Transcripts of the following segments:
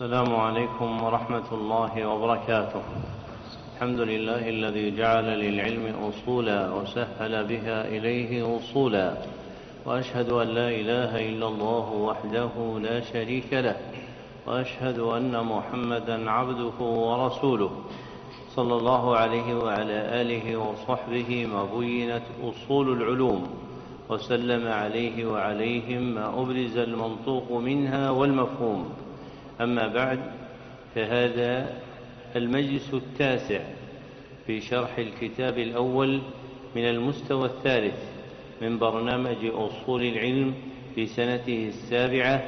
السلام عليكم ورحمة الله وبركاته. الحمد لله الذي جعل للعلم أصولا وسهل بها إليه وصولا، وأشهد أن لا إله إلا الله وحده لا شريك له، وأشهد أن محمدا عبده ورسوله صلى الله عليه وعلى آله وصحبه ما بينت أصول العلوم، وسلم عليه وعليهم ما أبرز المنطوق منها والمفهوم. أما بعد، فهذا المجلس التاسع في شرح الكتاب الأول من المستوى الثالث من برنامج أصول العلم في سنته 37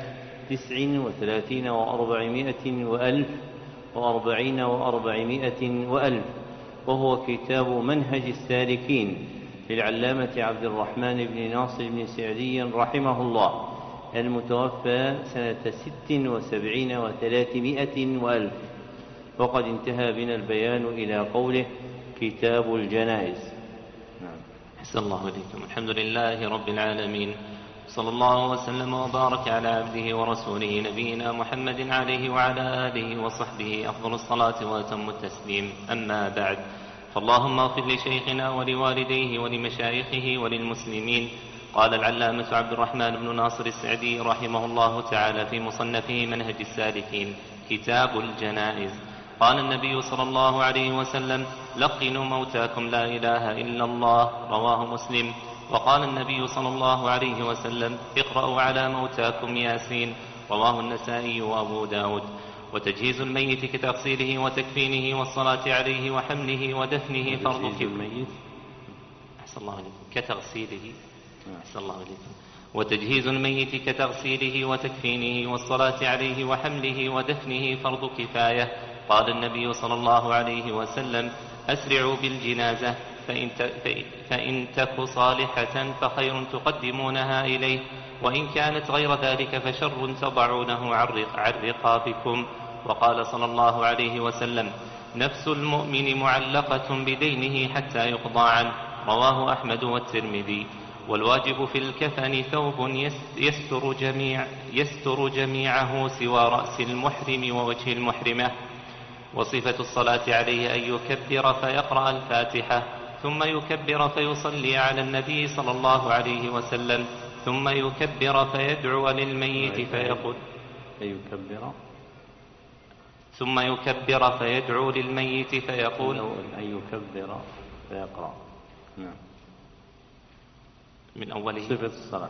39 و400 وألف و40 و400 وألف، وهو كتاب منهج السالكين للعلامة عبد الرحمن بن ناصر بن سعدي رحمه الله، المتوفى سنة 76 و300 وألف. وقد انتهى بنا البيان إلى قوله كتاب الجنائز. أحسن الله إليكم. الحمد لله رب العالمين، صلى الله وسلم وبارك على عبده ورسوله نبينا محمد عليه وعلى آله وصحبه أفضل الصلاة وأتم التسليم. أما بعد، فاللهم اغفر لشيخنا ولوالديه ولمشايخه وللمسلمين. قال العلامة عبد الرحمن بن ناصر السعدي رحمه الله تعالى في مصنفه منهج السالكين كتاب الجنائز: قال النبي صلى الله عليه وسلم: لقنوا موتاكم لا إله إلا الله، رواه مسلم. وقال النبي صلى الله عليه وسلم: اقرأوا على موتاكم ياسين، رواه النسائي وأبو داود. وتجهيز الميت كتغسيله وتكفينه والصلاة عليه وحمله ودفنه فرض كفاية. أحسن الله عليكم. كتغسيله. أحسن الله عليكم. وتجهيز الميت كتغسيله وتكفينه والصلاة عليه وحمله ودفنه فرض كفاية. قال النبي صلى الله عليه وسلم: أسرعوا بالجنازة، فإن تك صالحة فخير تقدمونها إليه، وإن كانت غير ذلك فشر تضعونه عن رقابكم. وقال صلى الله عليه وسلم: نفس المؤمن معلقة بدينه حتى يقضى عنه، رواه أحمد والترمذي. والواجب في الكفن ثوب يستر جميعه سوى رأس المحرم ووجه المحرمة. وصفة الصلاة عليه أن يكبر فيقرأ الفاتحة، ثم يكبر فيصلي على النبي صلى الله عليه وسلم، ثم يكبر فيدعو للميت فيقول ثم يكبر فيدعو للميت فيقول أن يكبر فيقرأ. نعم. من أوله صفة الصلاة.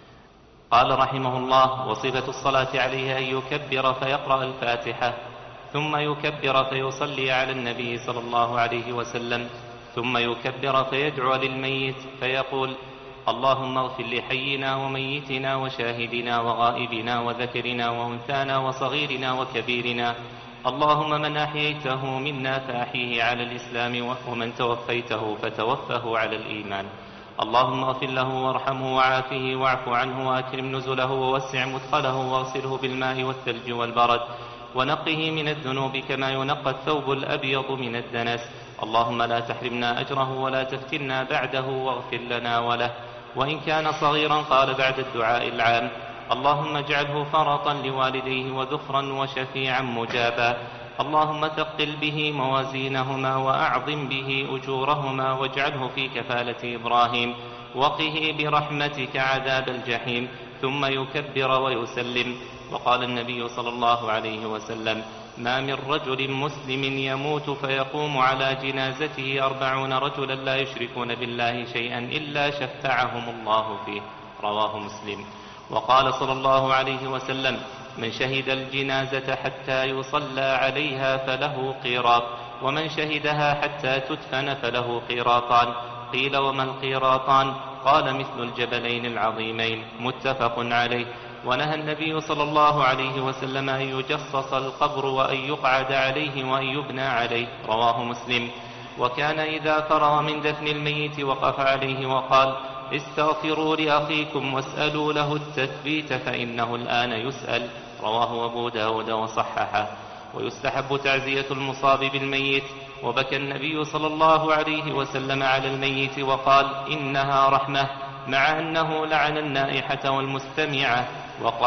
قال رحمه الله: وصفة الصلاة عليه أن يكبر فيقرأ الفاتحة، ثم يكبر فيصلي على النبي صلى الله عليه وسلم، ثم يكبر فيدعو للميت فيقول: اللهم اغفر لحينا وميتنا وشاهدنا وغائبنا وذكرنا وأنثانا وصغيرنا وكبيرنا، اللهم من أحييته منا فأحيه على الإسلام، ومن توفيته فتوفه على الإيمان، اللهم اغفر له وارحمه وعافه واعف عنه وأكرم نزله ووسع مدخله واغسله بالماء والثلج والبرد، ونقه من الذنوب كما ينقى الثوب الأبيض من الدنس، اللهم لا تحرمنا أجره ولا تفتنا بعده واغفر لنا وله. وإن كان صغيرا قال بعد الدعاء العام: اللهم اجعله فرطا لوالديه وذخرا وشفيعا مجابا، اللهم ثقل به موازينهما وأعظم به أجورهما، واجعله في كفالة إبراهيم، وقه برحمتك عذاب الجحيم. ثم يكبر ويسلم. وقال النبي صلى الله عليه وسلم: ما من رجل مسلم يموت فيقوم على جنازته 40 رجلا لا يشركون بالله شيئا إلا شفعهم الله فيه، رواه مسلم. وقال صلى الله عليه وسلم: من شهد الجنازة حتى يصلى عليها فله قيراط، ومن شهدها حتى تدفن فله قيراطان. قيل: وما القيراطان؟ قال: مثل الجبلين العظيمين، متفق عليه. ونهى النبي صلى الله عليه وسلم أن يجصص القبر وأن يقعد عليه وأن يبنى عليه، رواه مسلم. وكان إذا فرغ من دفن الميت وقف عليه وقال: استغفروا لأخيكم واسألوا له التثبيت فإنه الآن يسأل، رواه أبو داود وصححه. ويستحب تعزية المصاب بالميت. وبكى النبي صلى الله عليه وسلم على الميت وقال: إنها رحمة، مع أنه لعن النائحة والمستمعة، وقال: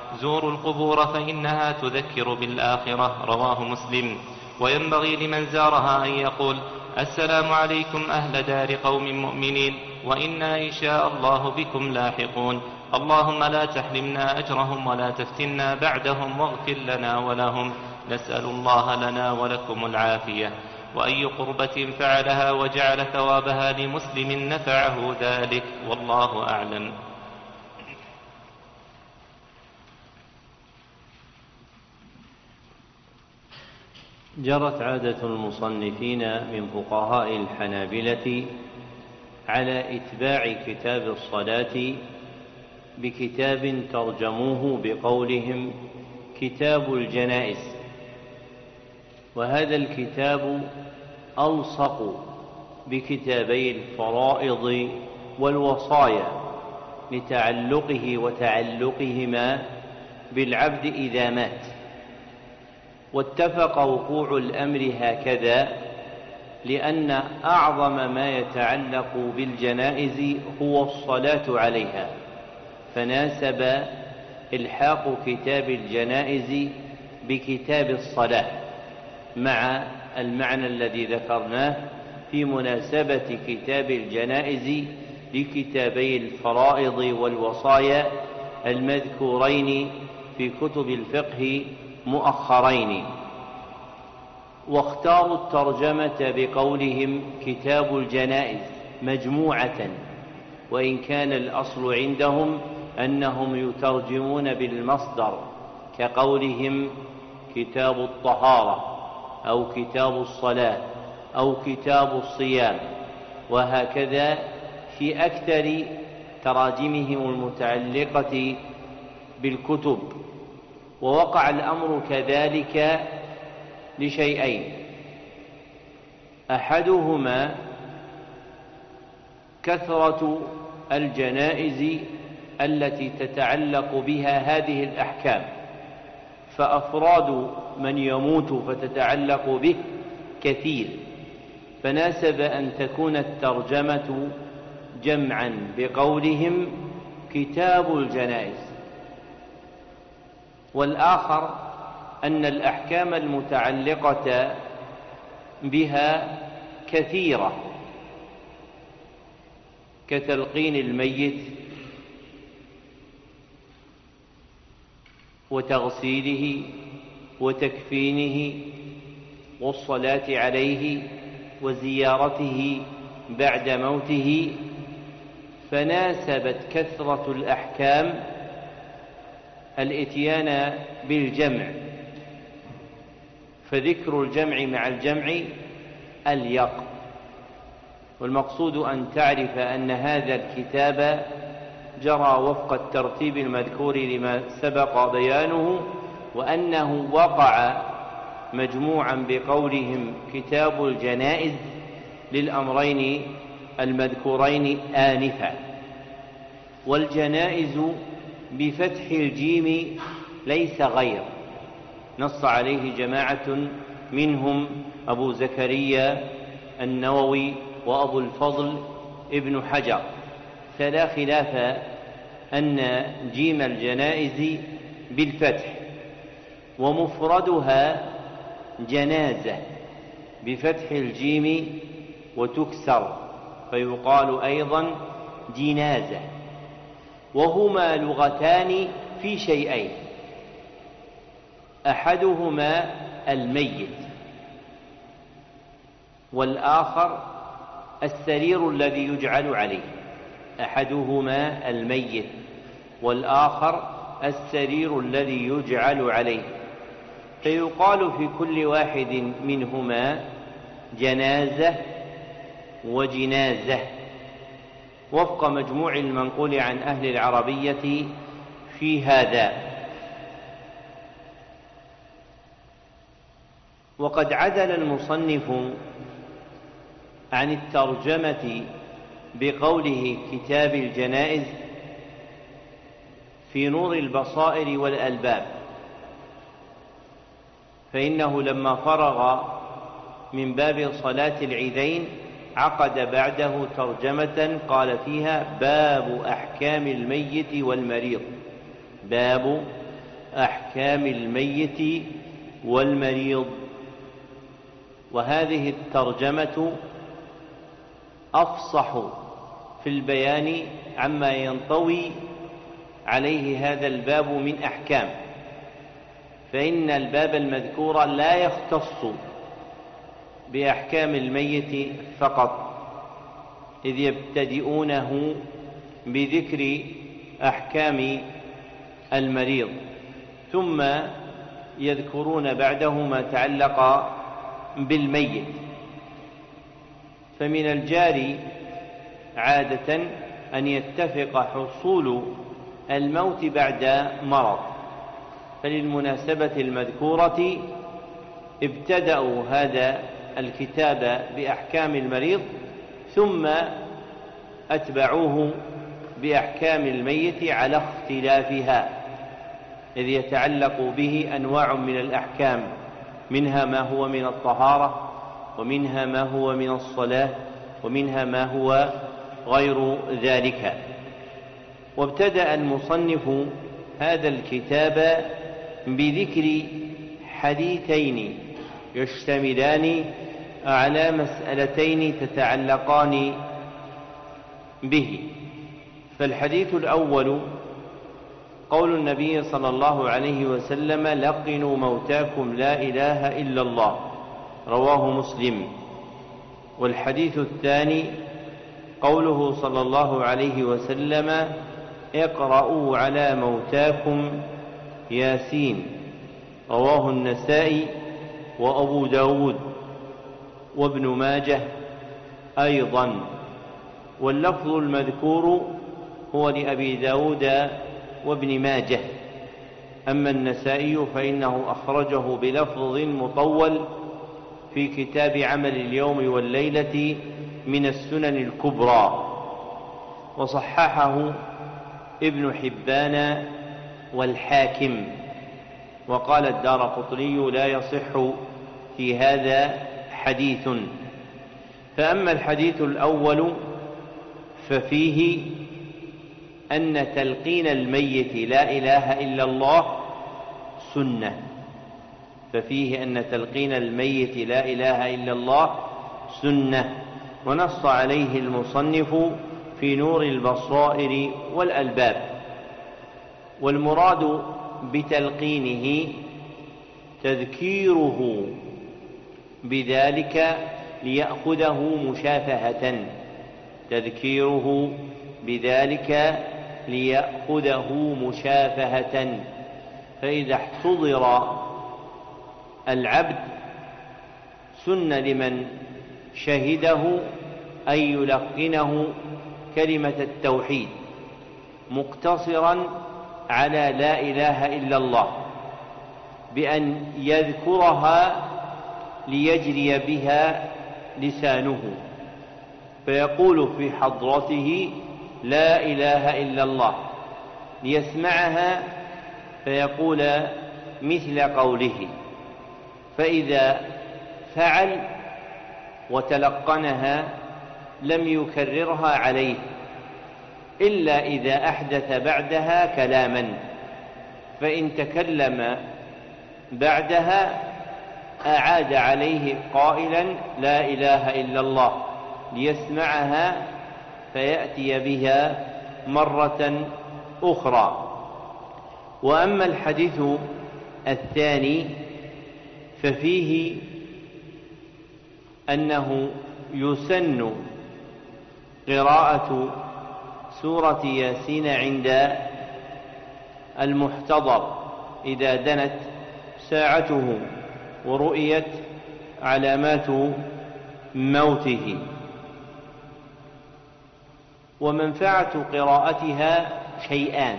زوروا القبور فإنها تذكر بالآخرة. رواه مسلم. وينبغي لمن زارها أن يقول: السلام عليكم أهل دار قوم مؤمنين، وإنا إن شاء الله بكم لاحقون. اللهم لا تحرمنا أجرهم ولا تفتنا بعدهم، واغفر لنا ولهم. نسأل الله لنا ولكم العافية. وأي قربة فعلها وجعل ثوابها لمسلم نفعه ذلك، والله أعلم. جرت عادة المصنفين من فقهاء الحنابلة على إتباع كتاب الصلاة بكتاب ترجموه بقولهم كتاب الجنائز، وهذا الكتاب ألصق بكتابي الفرائض والوصايا لتعلقه وتعلقهما بالعبد إذا مات. واتفق وقوع الأمر هكذا لأن أعظم ما يتعلق بالجنائز هو الصلاة عليها، فناسب إلحاق كتاب الجنائز بكتاب الصلاة مع المعنى الذي ذكرناه في مناسبة كتاب الجنائز لكتابي الفرائض والوصايا المذكورين في كتب الفقه مؤخرين. واختاروا الترجمة بقولهم كتاب الجنائز مجموعة، وإن كان الأصل عندهم أنهم يترجمون بالمصدر كقولهم كتاب الطهارة أو كتاب الصلاة أو كتاب الصيام، وهكذا في أكثر تراجمهم المتعلقة بالكتب. ووقع الأمر كذلك لشيئين: أحدهما كثرة الجنائز التي تتعلق بها هذه الأحكام، فأفراد من يموت فتتعلق به كثير، فناسب أن تكون الترجمة جمعا بقولهم كتاب الجنائز. والآخر أن الأحكام المتعلقة بها كثيرة، كتلقين الميت وتغسيله وتكفينه والصلاة عليه وزيارته بعد موته، فناسبت كثرة الأحكام الإتيان بالجمع، فذكر الجمع مع الجمع أليق. والمقصود أن تعرف أن هذا الكتاب جرى وفق الترتيب المذكور لما سبق بيانه، وأنه وقع مجموعا بقولهم كتاب الجنائز للأمرين المذكورين آنفا. والجنائز بفتح الجيم ليس غير، نص عليه جماعة منهم أبو زكريا النووي وأبو الفضل ابن حجر، فلا خلاف أن جيم الجنائز بالفتح، ومفردها جنازة بفتح الجيم وتكسر فيقال أيضا جنازة. وهما لغتان في شيئين: أحدهما الميت، والآخر السرير الذي يجعل عليه. أحدهما الميت والآخر السرير الذي يجعل عليه، فيقال في كل واحد منهما جنازة وجنازة وفق مجموع المنقول عن أهل العربية في هذا. وقد عدل المصنف عن الترجمة بقوله كتاب الجنائز في نور البصائر والألباب، فإنه لما فرغ من باب صلاة العيدين عقد بعده ترجمة قال فيها: باب أحكام الميت والمريض. باب أحكام الميت والمريض. وهذه الترجمة أفصح في البيان عما ينطوي عليه هذا الباب من أحكام، فإن الباب المذكور لا يختص بأحكام الميت فقط، إذ يبتدئونه بذكر أحكام المريض، ثم يذكرون بعده ما تعلق بالميت. فمن الجاري عادة أن يتفق حصول الموت بعد مرض، فللمناسبة المذكورة ابتدأوا هذا الكتاب بأحكام المريض ثم أتبعوه بأحكام الميت على اختلافها، إذ يتعلق به أنواع من الأحكام، منها ما هو من الطهارة، ومنها ما هو من الصلاة، ومنها ما هو غير ذلك. وابتدأ المصنف هذا الكتاب بذكر حديثين يشتملان على مسألتين تتعلقان به. فالحديث الأول قول النبي صلى الله عليه وسلم: لقنوا موتاكم لا إله إلا الله، رواه مسلم. والحديث الثاني قوله صلى الله عليه وسلم: اقرأوا على موتاكم ياسين، رواه النسائي وأبو داود وابن ماجه أيضا. واللفظ المذكور هو لأبي داود وابن ماجه، أما النسائي فإنه أخرجه بلفظ مطول في كتاب عمل اليوم والليلة من السنن الكبرى، وصححه ابن حبان والحاكم، وقال الدارقطني: لا يصح في هذا حديث. فأما الحديث الأول ففيه أن تلقين الميت لا إله إلا الله سنة، ففيه أن تلقين الميت لا إله إلا الله سنة، ونص عليه المصنف في نور البصائر والألباب. والمراد بتلقينه تذكيره بذلك ليأخذه مشافهة، تذكيره بذلك ليأخذه مشافهة. فإذا احتضر العبد سن لمن شهده أن يلقنه كلمة التوحيد مقتصرا على لا إله إلا الله، بأن يذكرها ليجري بها لسانه، فيقول في حضرته: لا إله إلا الله، ليسمعها فيقول مثل قوله. فإذا فعل وتلقنها لم يكررها عليه إلا إذا أحدث بعدها كلاما، فإن تكلم بعدها أعاد عليه قائلا: لا إله إلا الله، ليسمعها فيأتي بها مرة أخرى. وأما الحديث الثاني ففيه أنه يسن قراءة سورة ياسين عند المحتضر إذا دنت ساعته ورؤيت علامات موته. ومنفعة قراءتها شيئان: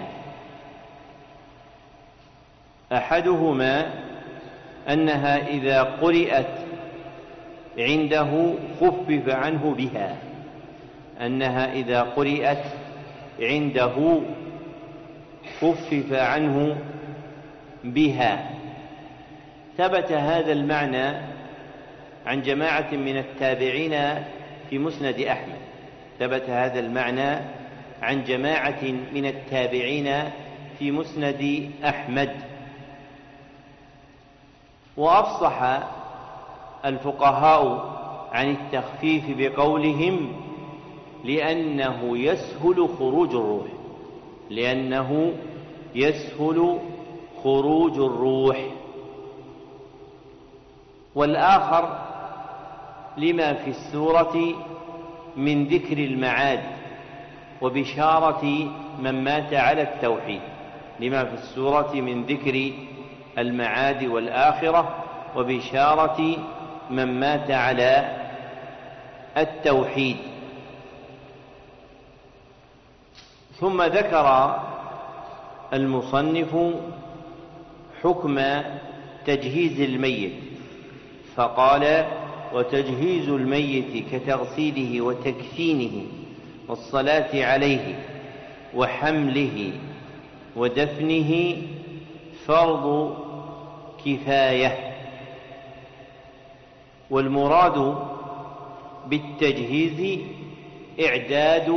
أحدهما أنها إذا قرأت عنده خفف عنه بها، أنها إذا قرأت عنده خفف عنه بها. ثبت هذا المعنى عن جماعة من التابعين في مسند أحمد، ثبت هذا المعنى عن جماعة من التابعين في مسند أحمد، وأفصح الفقهاء عن التخفيف بقولهم لأنه يسهل خروج الروح، والآخر لما في السورة من ذكر المعاد وبشارة من مات على التوحيد، لما في السورة من ذكر المعاد والآخرة وبشارة من مات على التوحيد. ثم ذكر المصنف حكم تجهيز الميت فقال: وتجهيز الميت كتغسيله وتكفينه والصلاة عليه وحمله ودفنه فرض كفاية. والمراد بالتجهيز إعداد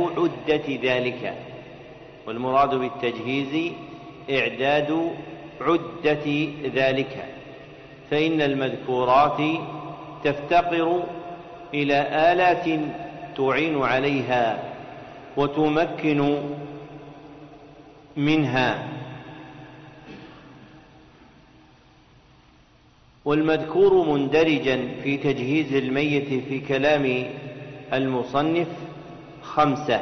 عدة ذلك، فإن المذكورات تفتقر إلى آلات تعين عليها وتمكن منها. والمذكور مندرجا في تجهيز الميت في كلام المصنف 5: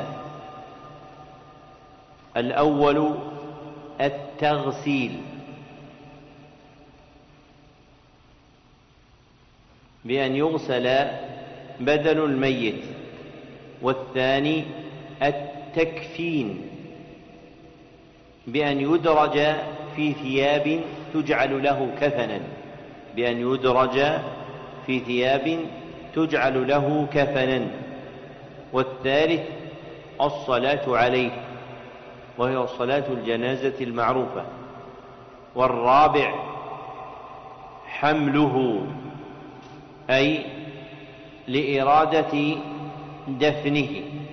الأول التغسيل بأن يغسل بدن الميت، والثاني التكفين بأن يدرج في ثياب تجعل له كفنا، والثالث الصلاة عليه وهي صلاة الجنازة المعروفة، والرابع حمله أي لإرادة دفنه،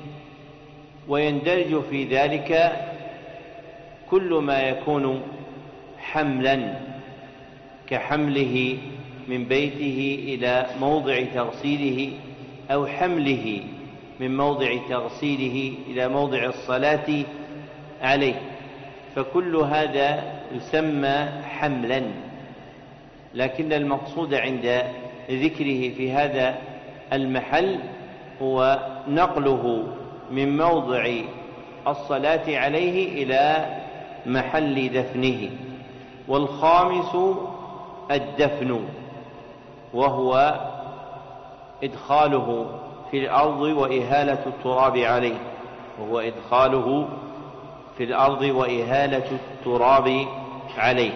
ويندرج في ذلك كل ما يكون حملا كحمله من بيته إلى موضع تغسيله أو حمله من موضع تغسيله إلى موضع الصلاة عليه، فكل هذا يسمى حملا. لكن المقصود عند ذكره في هذا المحل هو نقله من موضع الصلاة عليه إلى محل دفنه. والخامس الدفن، وهو إدخاله في الأرض وإهالة التراب عليه.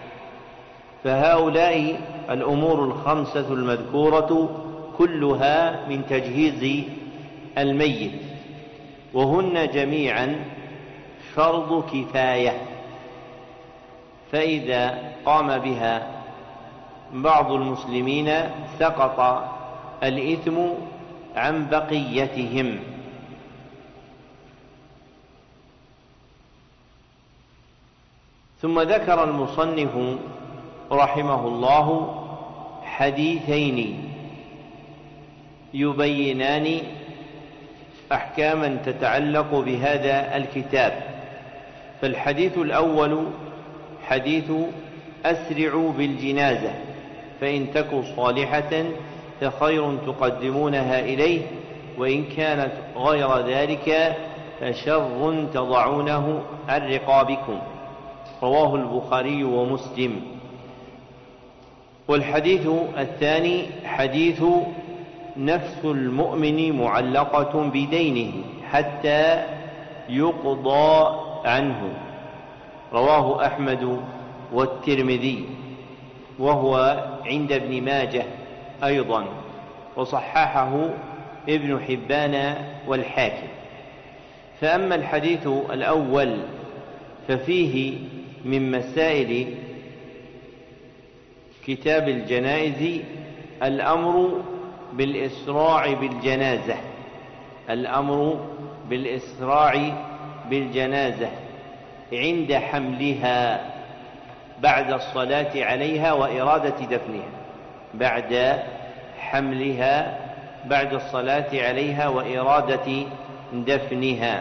فهؤلاء الأمور 5 المذكورة كلها من تجهيز الميت، وهن جميعا فرض كفاية، فإذا قام بها بعض المسلمين سقط الإثم عن بقيتهم. ثم ذكر المصنف رحمه الله حديثين يبينان أحكاما تتعلق بهذا الكتاب. فالحديث الأول حديث أسرعوا بالجنازة فإن تك صالحة فخير تقدمونها إليه، وإن كانت غير ذلك فشر تضعونه عن رقابكم. رواه البخاري ومسلم. والحديث الثاني حديث نفس المؤمن معلقة بدينه حتى يقضى عنه، رواه أحمد والترمذي، وهو عند ابن ماجه أيضا، وصححه ابن حبان والحاكم. فأما الحديث الأول ففيه من مسائل كتاب الجنائز الأمر بالإسراع بالجنازة عند حملها بعد الصلاة عليها وإرادة دفنها، بعد حملها بعد الصلاة عليها وإرادة دفنها،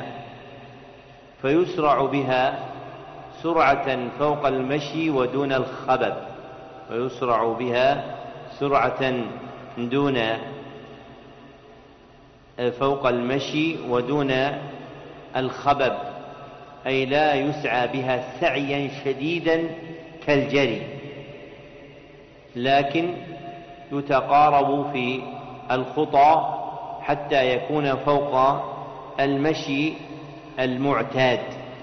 فيسرع بها سرعة فوق المشي ودون الخبب، ويسرع بها سرعة دون فوق المشي ودون الخبب، أي لا يسعى بها سعيا شديدا كالجري، لكن يتقارب في الخطى حتى يكون فوق المشي المعتاد.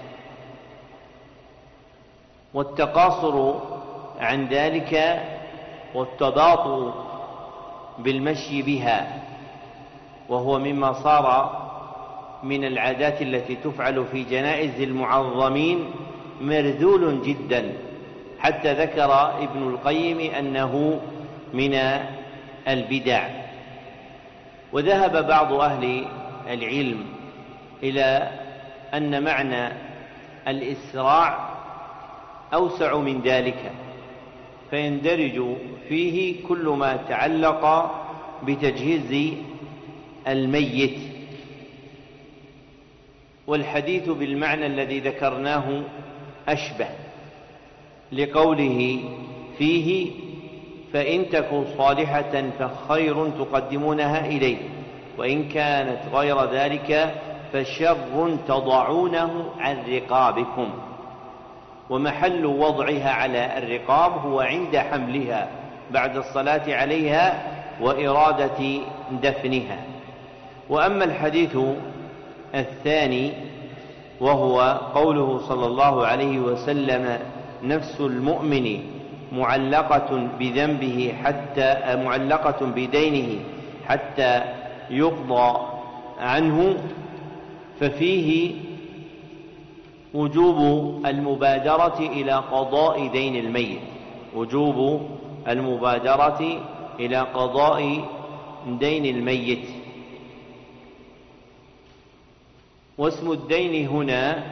والتقاصر عن ذلك والتباطؤ بالمشي بها، وهو مما صار من العادات التي تفعل في جنائز المعظمين مرذول جدا، حتى ذكر ابن القيم أنه من البدع. وذهب بعض أهل العلم إلى أن معنى الإسراع أوسع من ذلك، فيندرج فيه كل ما تعلق بتجهيز الميت، والحديث بالمعنى الذي ذكرناه أشبه، لقوله فيه: فإن تكن صالحة فخير تقدمونها إليه، وإن كانت غير ذلك فشر تضعونه عن رقابكم. ومحل وضعها على الرقاب هو عند حملها بعد الصلاة عليها وإرادة دفنها. وأما الحديث الثاني وهو قوله صلى الله عليه وسلم: نفس المؤمن معلقة بدينه حتى يقضى عنه، ففيه وجوب المبادرة إلى قضاء دين الميت، وجوب المبادرة إلى قضاء دين الميت. واسم الدين هنا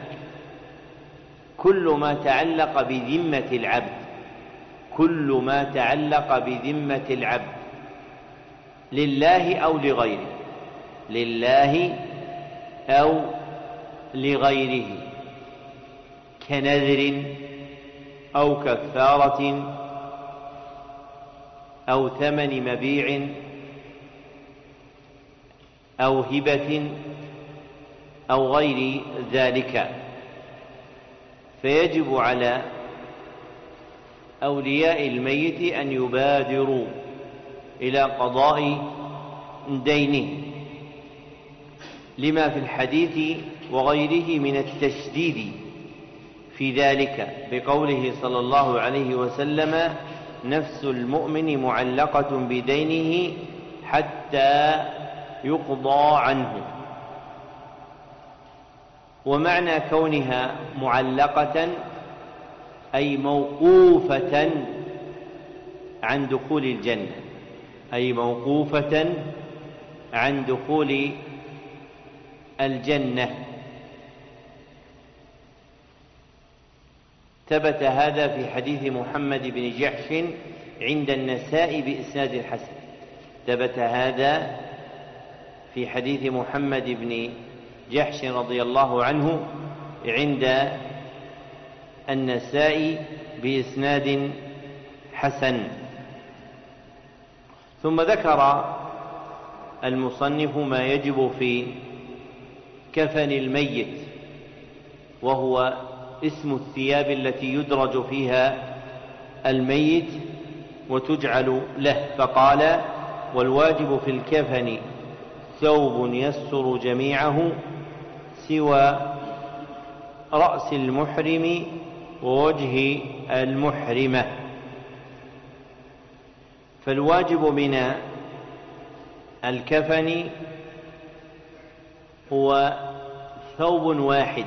كل ما تعلق بذمة العبد، كل ما تعلق بذمة العبد لله أو لغيره، لله أو لغيره، كنذر أو كفارة أو ثمن مبيع أو هبة أو غير ذلك. فيجب على أولياء الميت أن يبادروا إلى قضاء دينه، لما في الحديث وغيره من التشديد في ذلك، بقوله صلى الله عليه وسلم: نفس المؤمن معلقة بدينه حتى يقضى عنه. ومعنى كونها معلقة أي موقوفة عن دخول الجنة، أي موقوفة عن دخول الجنة. ثبت هذا في حديث محمد بن جحش عند النساء بإسناد الحسن، ثبت هذا في حديث محمد بن جحش رضي الله عنه عند النساء بإسناد حسن. ثم ذكر المصنف ما يجب في كفن الميت، وهو اسم الثياب التي يدرج فيها الميت وتجعل له، فقال: والواجب في الكفن ثوب يستر جميعه سوى رأس المحرم ووجه المحرمة. فالواجب من الكفن هو ثوب واحد،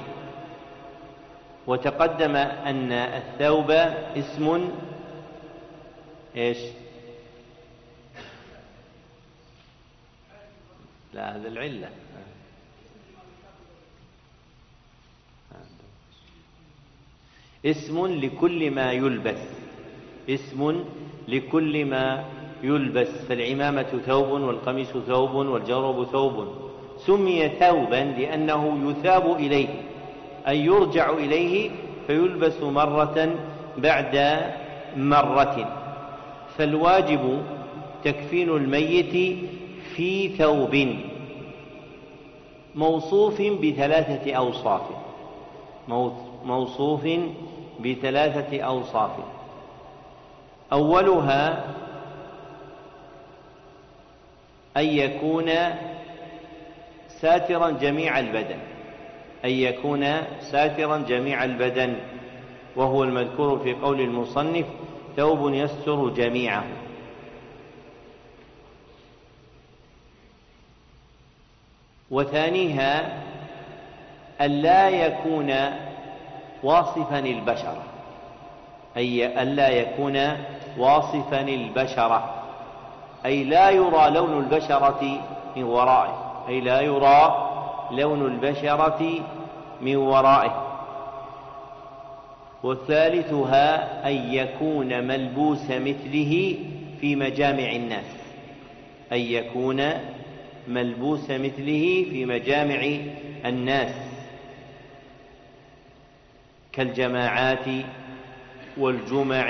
وتقدم أن الثوب اسم إيش؟ لا، هذا العلة. اسم لكل ما يلبس، اسم لكل ما يلبس، فالعمامة ثوب والقميص ثوب والجورب ثوب. سمي ثوبا لأنه يثاب إليه، أي يرجع إليه فيلبس مرة بعد مرة. فالواجب تكفين الميت في ثوب موصوف بثلاثة أوصاف، موصوف بثلاثة أوصاف. أولها أن يكون ساترا جميع البدن، أن يكون ساترا جميع البدن، وهو المذكور في قول المصنف ثوب يستر جميعه. وثانيها ألا يكون واصفا البشرة، أي ألا يكون واصفا البشرة، أي لا يرى لون البشرة من ورائه، أي لا يرى لون البشرة من ورائه. وثالثها أن يكون ملبوس مثله في مجامع الناس، أن يكون ملبوس مثله في مجامع الناس كالجماعات والجمع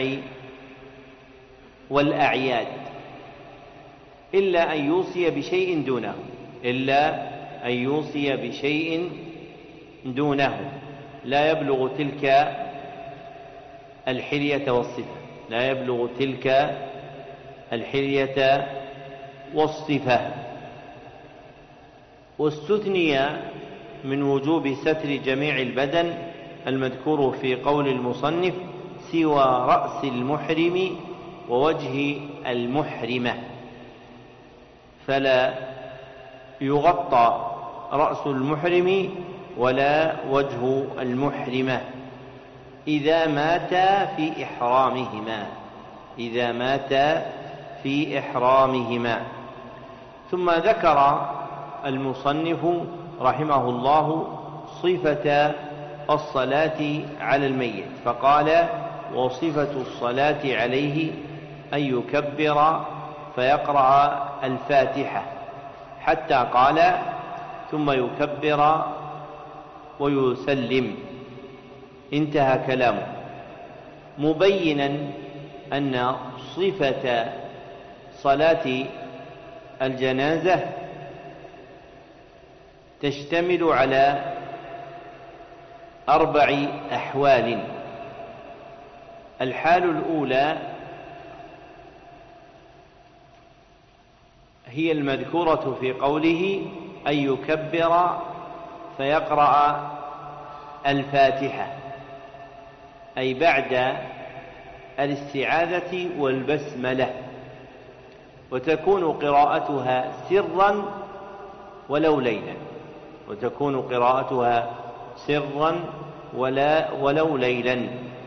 والأعياد، إلا أن يوصي بشيء دونه، إلا أن يوصي بشيء دونه، لا يبلغ تلك الحلية والصفة، لا يبلغ تلك الحلية والصفة. واستثني من وجوب ستر جميع البدن المذكور في قول المصنف سوى رأس المحرم ووجه المحرمة، فلا يغطى رأس المحرم ولا وجه المحرمة إذا ماتا في إحرامهما، إذا ماتا في إحرامهما. ثم ذكر المصنف رحمه الله صفة الصلاة على الميت، فقال: وصفة الصلاة عليه أن يكبر فيقرأ الفاتحة، حتى قال: ثم يكبر ويسلم، انتهى كلامه، مبينا أن صفة صلاة الجنازة تشتمل على 4 أحوال. الحال الأولى هي المذكورة في قوله أن يكبر فيقرأ الفاتحة، أي بعد الاستعاذة والبسملة، وتكون قراءتها سرا ولو ليلا، وتكون قراءتها سرا ولو ليلا.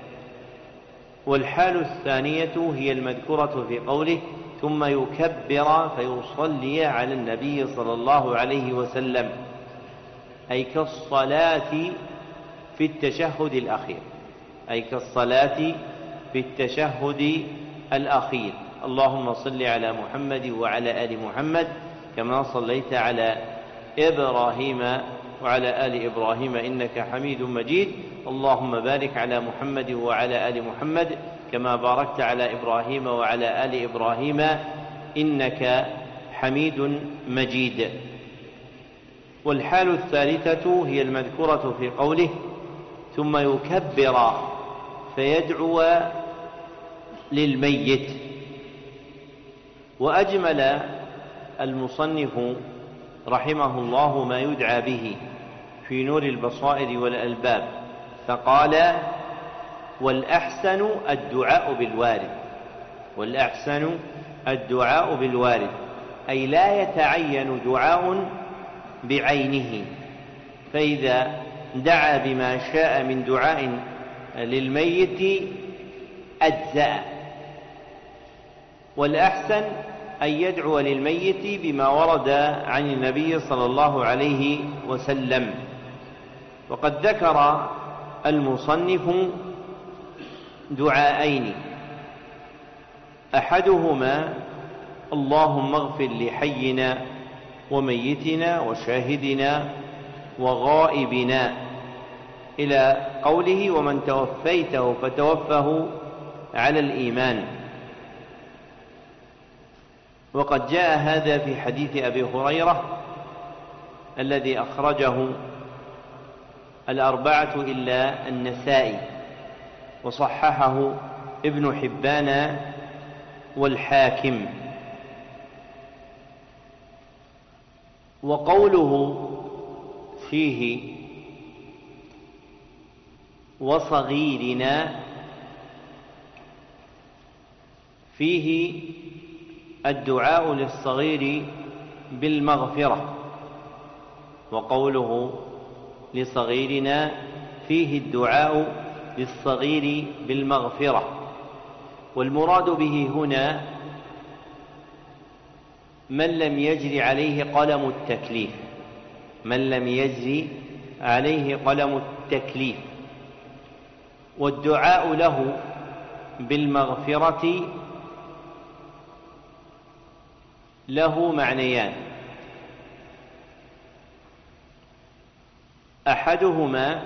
والحال الثانية هي المذكورة في قوله ثم يكبر فيصلي على النبي صلى الله عليه وسلم، أي كالصلاة في التشهد الأخير، أي كالصلاة في التشهد الأخير. اللهم صل على محمد وعلى آل محمد كما صليت على إبراهيم وعلى آل إبراهيم إنك حميد مجيد. اللهم بارك على محمد وعلى آل محمد كما باركت على إبراهيم وعلى آل إبراهيم إنك حميد مجيد. والحال الثالثة هي المذكورة في قوله ثم يكبر فيدعو للميت. وأجمل المصنف رحمه الله ما يدعى به في نور البصائر والألباب، فقال: والأحسن الدعاء بالوارد، والأحسن الدعاء بالوارد، أي لا يتعين دعاء بعينه، فإذا دعا بما شاء من دعاء للميت أجزأ. والأحسن أن يدعو للميت بما ورد عن النبي صلى الله عليه وسلم. وقد ذكر المصنف دعاءين: أحدهما اللهم اغفر لحينا وميتنا وشاهدنا وغائبنا إلى قوله ومن توفيته فتوفه على الإيمان. وقد جاء هذا في حديث أبي هريرة الذي أخرجه الأربعة إلا النسائي، وصححه ابن حبان والحاكم. وقوله فيه وصغيرنا فيه الدعاء للصغير بالمغفرة، وقوله لصغيرنا فيه الدعاء للصغير بالمغفرة. والمراد به هنا من لم يجر عليه قلم التكليف، من لم يجر عليه قلم التكليف. والدعاء له بالمغفرة له معنيان: أحدهما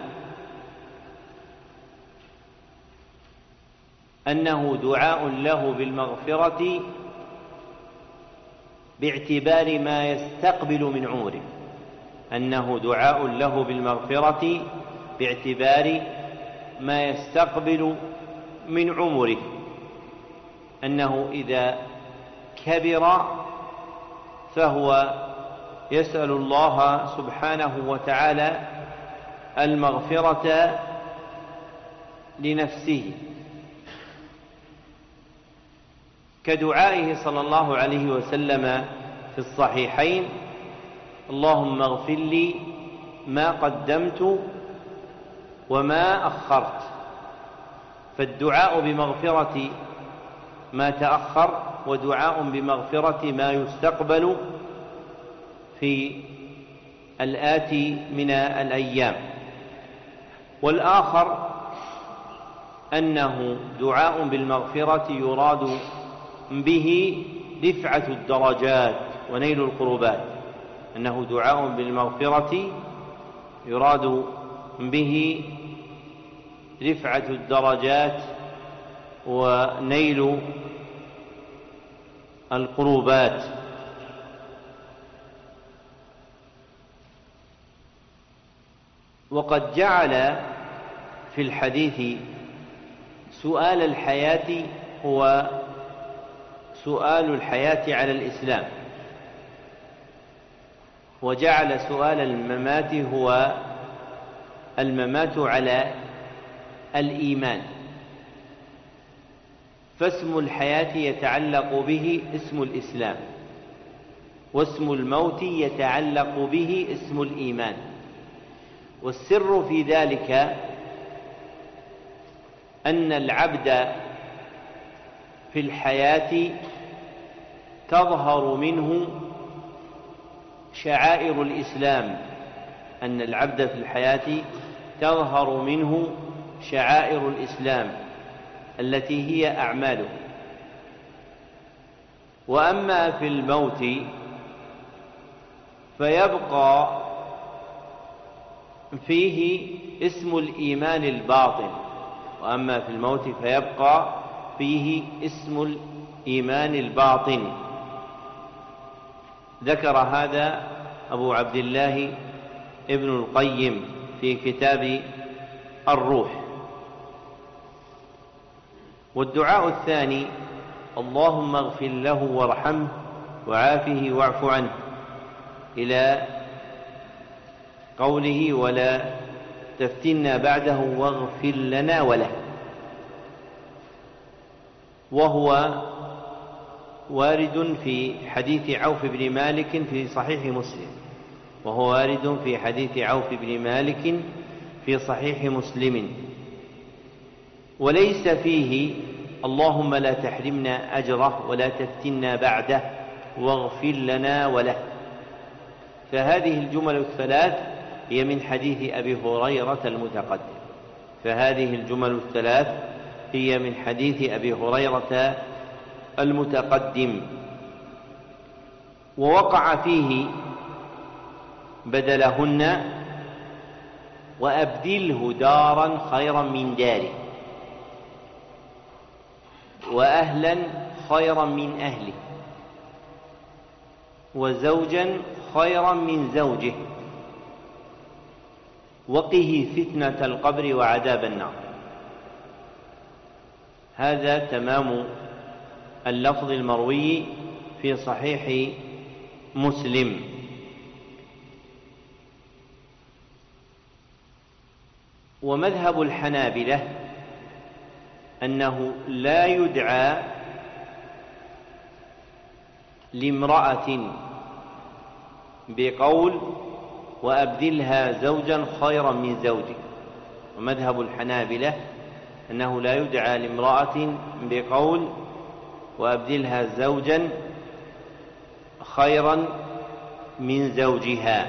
أنه دعاء له بالمغفرة باعتبار ما يستقبل من عمره، أنه دعاء له بالمغفرة باعتبار ما يستقبل من عمره، أنه إذا كبر فهو يسأل الله سبحانه وتعالى المغفرة لنفسه، كدعائه صلى الله عليه وسلم في الصحيحين: اللهم اغفر لي ما قدمت وما أخرت. فالدعاء بمغفرة ما تأخر، ودعاء بمغفرة ما يستقبل في الآتي من الأيام. والآخر أنه دعاء بالمغفرة يراد به رفعة الدرجات ونيل القربات، أنه دعاء بالمغفرة يراد به رفعة الدرجات ونيل القربات. وقد جعل في الحديث سؤال الحياة هو سؤال الحياة على الإسلام، وجعل سؤال الممات هو الممات على الإيمان. فاسم الحياة يتعلق به اسم الإسلام، واسم الموت يتعلق به اسم الإيمان. والسر في ذلك أن العبد في الحياة تظهر منه شعائر الإسلام، أن العبد في الحياة تظهر منه شعائر الإسلام التي هي أعماله. وأما في الموت فيبقى فيه اسم الإيمان الباطن، وأما في الموت فيبقى فيه اسم الإيمان الباطن. ذكر هذا أبو عبد الله ابن القيم في كتاب الروح. والدعاء الثاني: اللهم اغفر له وارحمه وعافه واعف عنه، إلى قوله ولا تفتنا بعده واغفر لنا وله. وهو وارد في حديث عوف بن مالك في صحيح مسلم، وهو وارد في حديث عوف بن مالك في صحيح مسلم، وليس فيه اللهم لا تحرمنا أجره ولا تفتنا بعده واغفر لنا وله. فهذه الجمل الثلاث هي من حديث أبي هريرة المتقدم، فهذه الجمل الثلاث هي من حديث أبي هريرة المتقدم، ووقع فيه بدلهن: وأبدله دارا خيرا من داره، وأهلا خيرا من أهله، وزوجا خيرا من زوجه، وقه فتنة القبر وعذاب النار. هذا تمام اللفظ المروي في صحيح مسلم. ومذهب الحنابلة أنه لا يدعى لامرأة بقول: وأبدلها زوجا خيرا من زوجه. ومذهب الحنابلة أنه لا يدعى لامرأة بقول: وأبدلها زوجا خيرا من زوجها،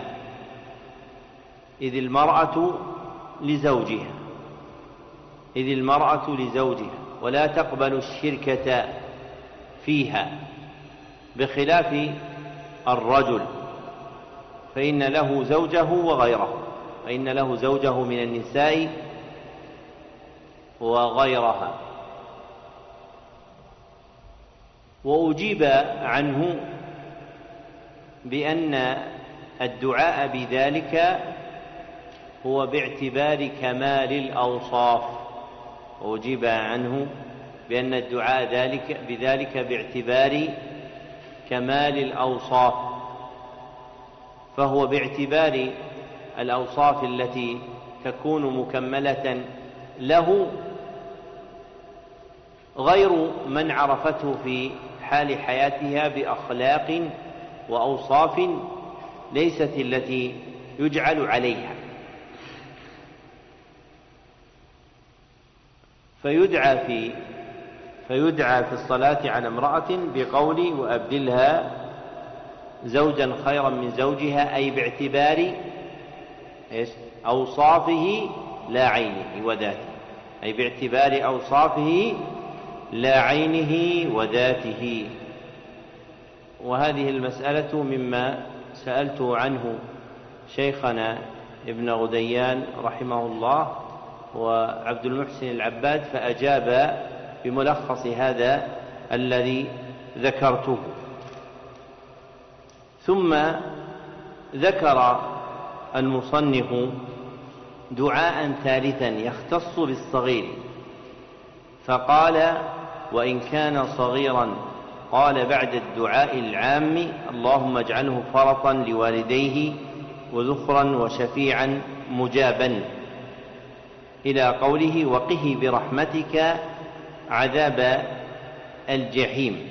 إذ المرأة لزوجها ولا تقبل الشركة فيها، بخلاف الرجل فإن له زوجه وغيره، فإن له زوجه من النساء وغيرها. وأجيب عنه بأن الدعاء بذلك هو باعتبار كمال الأوصاف، وأجيب عنه بأن الدعاء بذلك باعتبار كمال الأوصاف، فهو باعتبار الأوصاف التي تكون مكملة له، غير من عرفته في حال حياتها بأخلاق وأوصاف ليست التي يجعل عليها. فيدعى في الصلاة على امرأة بقول: وأبدلها زوجا خيرا من زوجها، أي باعتبار أوصافه لا عينه وذاته، أي باعتبار أوصافه لا عينه وذاته. وهذه المسألة مما سألته عنه شيخنا ابن غديان رحمه الله وعبد المحسن العباد، فأجاب بملخص هذا الذي ذكرته. ثم ذكر المصنف دعاء ثالثا يختص بالصغير، فقال: وإن كان صغيرا قال بعد الدعاء العام: اللهم اجعله فرطا لوالديه وذخرا وشفيعا مجابا، إلى قوله: وقه برحمتك عذاب الجحيم.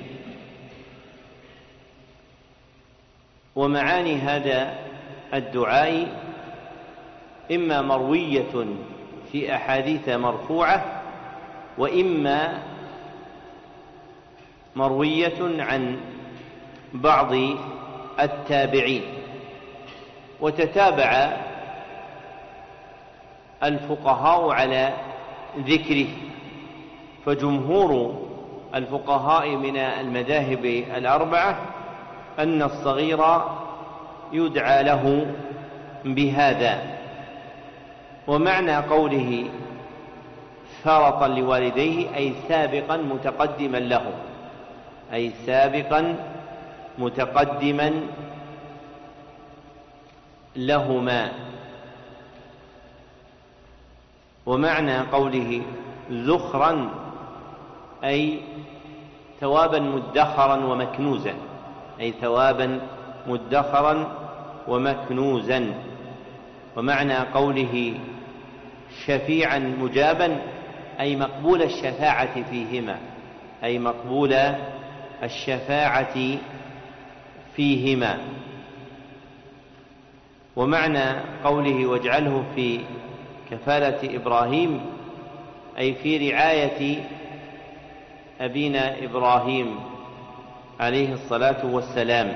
ومعاني هذا الدعاء إما مروية في أحاديث مرفوعة، وإما مروية عن بعض التابعين، وتتابع الفقهاء على ذكره. فجمهور الفقهاء من المذاهب الأربعة أن الصغير يدعى له بهذا. ومعنى قوله فرطا لوالديه أي سابقا متقدما له، أي سابقا متقدما لهما. ومعنى قوله ذخرا أي ثوابا مدخرا ومكنوزا، أي ثوابا مدخرا ومكنوزا. ومعنى قوله شفيعا مجابا أي مقبول الشفاعة فيهما، أي مقبول الشفاعة فيهما. ومعنى قوله واجعله في كفالة إبراهيم أي في رعاية أبينا إبراهيم عليه الصلاة والسلام.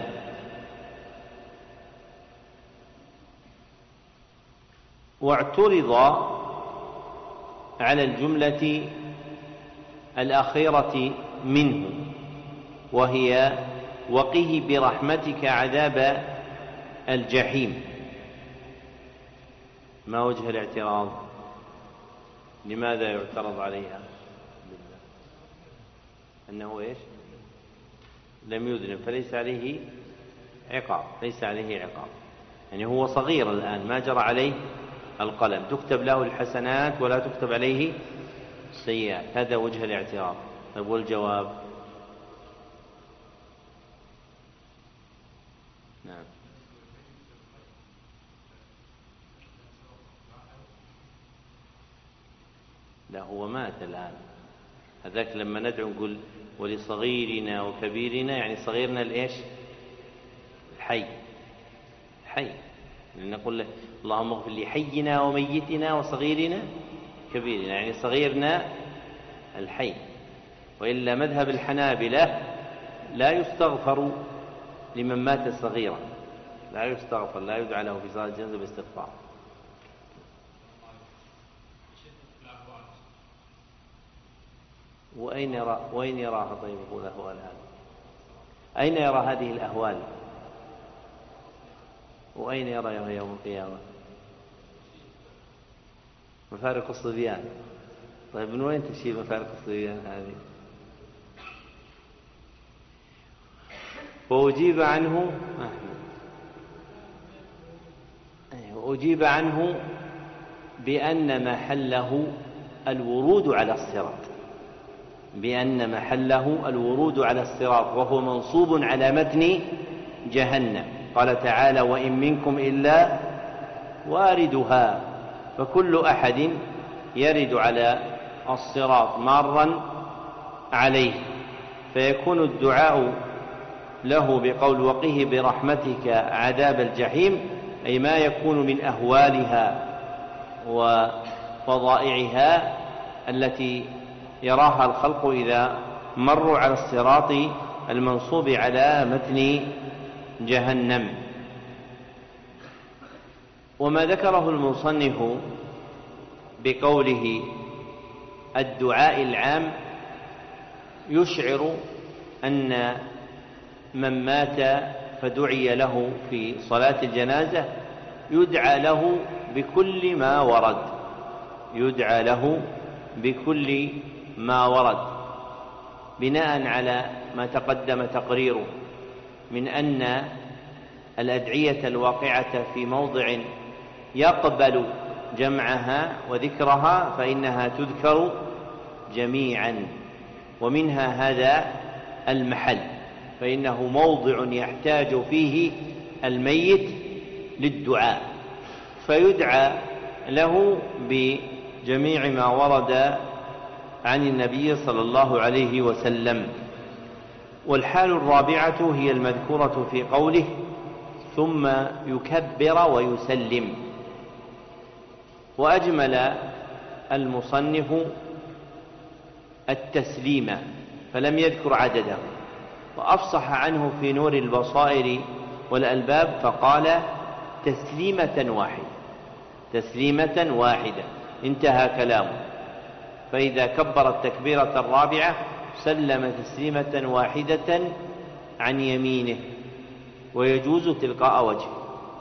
واعترض على الجملة الأخيرة منه، وهي وقه برحمتك عذاب الجحيم. ما وجه الاعتراض؟ لماذا يعترض عليها؟ أنه إيش؟ لم يذنب فليس عليه عقاب، ليس عليه عقاب، يعني هو صغير الآن ما جرى عليه القلم، تكتب له الحسنات ولا تكتب عليه السيئات، هذا وجه الاعتراض. طيب والجواب؟ نعم. لا هو مات الآن، هذاك لما ندعو نقول ولصغيرنا وكبيرنا، يعني صغيرنا الإيش؟ الحي، الحي، نقول له اللهم اغفر لحينا وميتنا وصغيرنا كبيرنا، يعني صغيرنا الحي. وإلا مذهب الحنابلة لا يستغفر لمن مات صغيرا، لا يستغفر، لا يدعى له في صلاة الجنازة باستغفار. وأين يراها؟ طيب يقول الأهوال هذه، أين يرى هذه الأهوال؟ وأين يرى يوم القيامة؟ مفارق الصبيان. طيب من وين تشيل مفارق الصبيان هذه؟ وأجيب عنه بأن محله الورود على الصراط، بأن محله الورود على الصراط، وهو منصوب على متن جهنم. قال تعالى وإن منكم إلا واردها، فكل أحد يرد على الصراط مارا عليه، فيكون الدعاء له بقول وقه برحمتك عذاب الجحيم، أي ما يكون من أهوالها وفضائعها التي يراها الخلق إذا مروا على الصراط المنصوب على متن جهنم. وما ذكره المصنف بقوله الدعاء العام يشعر أن من مات فدعي له في صلاة الجنازة يدعى له بكل ما ورد، يدعى له بكل ما ورد، بناء على ما تقدم تقريره من أن الأدعية الواقعة في موضع يقبل جمعها وذكرها فإنها تذكر جميعا، ومنها هذا المحل، فإنه موضع يحتاج فيه الميت للدعاء، فيدعى له بجميع ما ورد عن النبي صلى الله عليه وسلم. والحال الرابعة هي المذكورة في قوله ثم يكبر ويسلم. وأجمل المصنف التسليم فلم يذكر عدده، وأفصح عنه في نور البصائر والألباب فقال تسليمة واحدة، تسليمة واحدة، انتهى كلامه. فإذا كبر التكبيرة الرابعة سلم تسليمة واحدة عن يمينه، ويجوز تلقاء وجهه.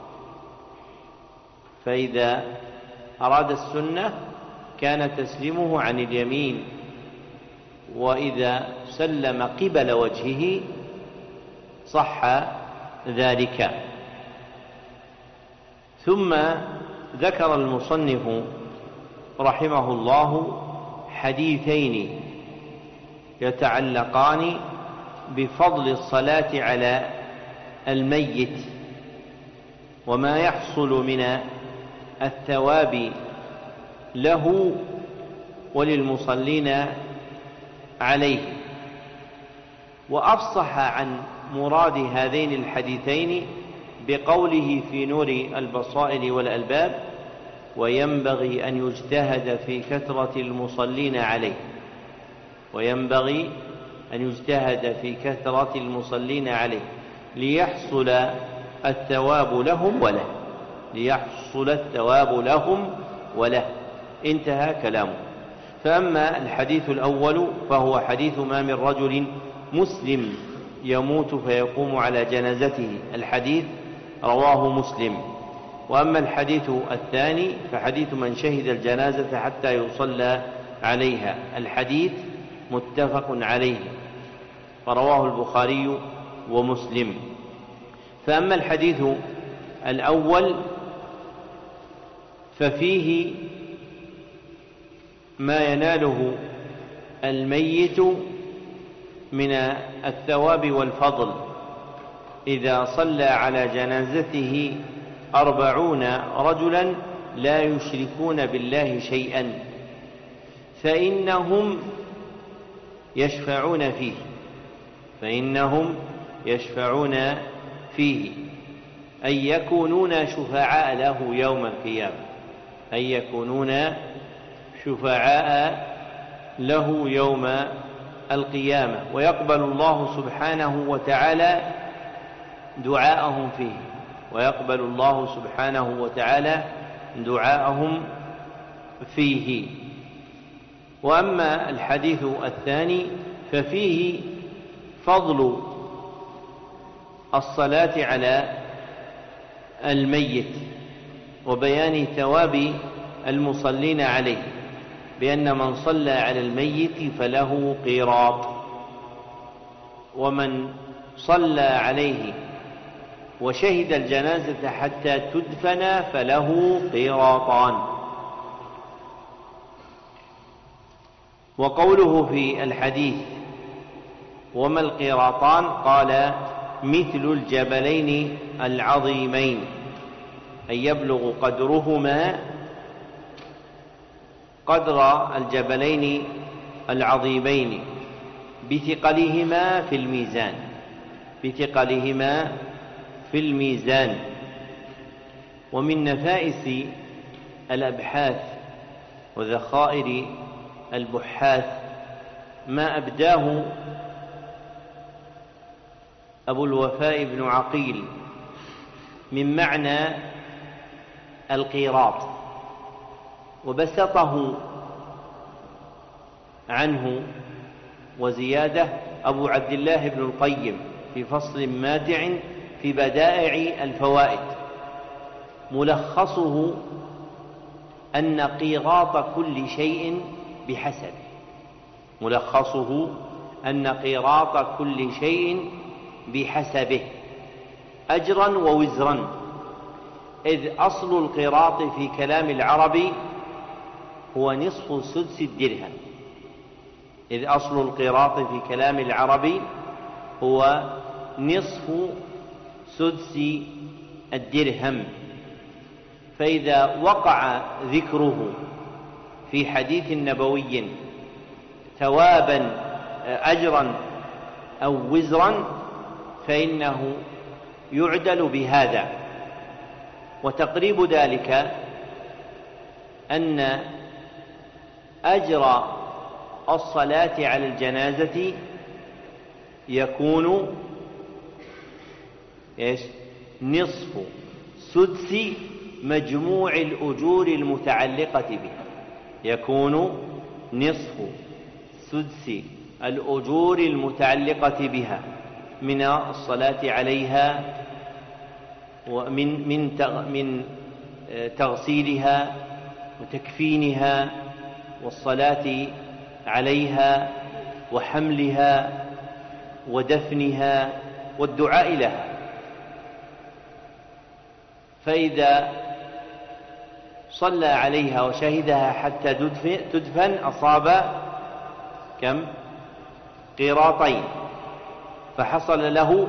فإذا أراد السنة كان تسليمه عن اليمين، وإذا سلم قبل وجهه صح ذلك. ثم ذكر المصنف رحمه الله حديثين يتعلقان بفضل الصلاة على الميت وما يحصل من الثواب له وللمصلين عليه. وأفصح عن مراد هذين الحديثين بقوله في نور البصائر والألباب وينبغي أن يجتهد في كثرة المصلين عليه، وينبغي أن يجتهد في كثرة المصلين عليه ليحصل الثواب لهم وله، ليحصل الثواب لهم وله، انتهى كلامه. فأما الحديث الأول فهو حديث ما من رجل مسلم يموت فيقوم على جنازته، الحديث رواه مسلم. وأما الحديث الثاني فحديث من شهد الجنازة حتى يصلى عليها، الحديث متفق عليه فرواه البخاري ومسلم. فأما الحديث الأول ففيه ما يناله الميت من الثواب والفضل إذا صلى على جنازته 40 رجلا لا يشركون بالله شيئا فإنهم يشفعون فيه أي يكونون شفعاء له يوم القيامة، يوم القيامة، ويقبل الله سبحانه وتعالى دعاءهم فيه. وأما الحديث الثاني ففيه فضل الصلاة على الميت وبيان ثواب المصلين عليه، بأن من صلى على الميت فله قيراط، ومن صلى عليه وشهد الجنازة حتى تدفن فله قيراطان. وقوله في الحديث وما القيراطان قال مثل الجبلين العظيمين، أي يبلغ قدرهما قدر الجبلين العظيمين بثقلهما في الميزان. ومن نفائس الأبحاث وذخائر البحاث ما أبداه أبو الوفاء بن عقيل من معنى القيراط، وبسطه عنه وزيادة أبو عبد الله بن القيم في فصل ماتع في بدائع الفوائد، ملخصه أن قيراط كل شيء بحسبه أجرا ووزرا، إذ أصل القيراط في كلام العرب هو نصف سدس الدرهم. فإذا وقع ذكره في حديث نبوي ثوابا أجرا أو وزرا فإنه يعدل بهذا. وتقريب ذلك أن أجر الصلاة على الجنازة يكون نصف سدس مجموع الأجور المتعلقة بها، من الصلاة عليها ومن تغسيلها وتكفينها والصلاة عليها وحملها ودفنها والدعاء لها. فإذا صلى عليها وشهدها حتى تدفن أصاب كم؟ قيراطين، فحصل له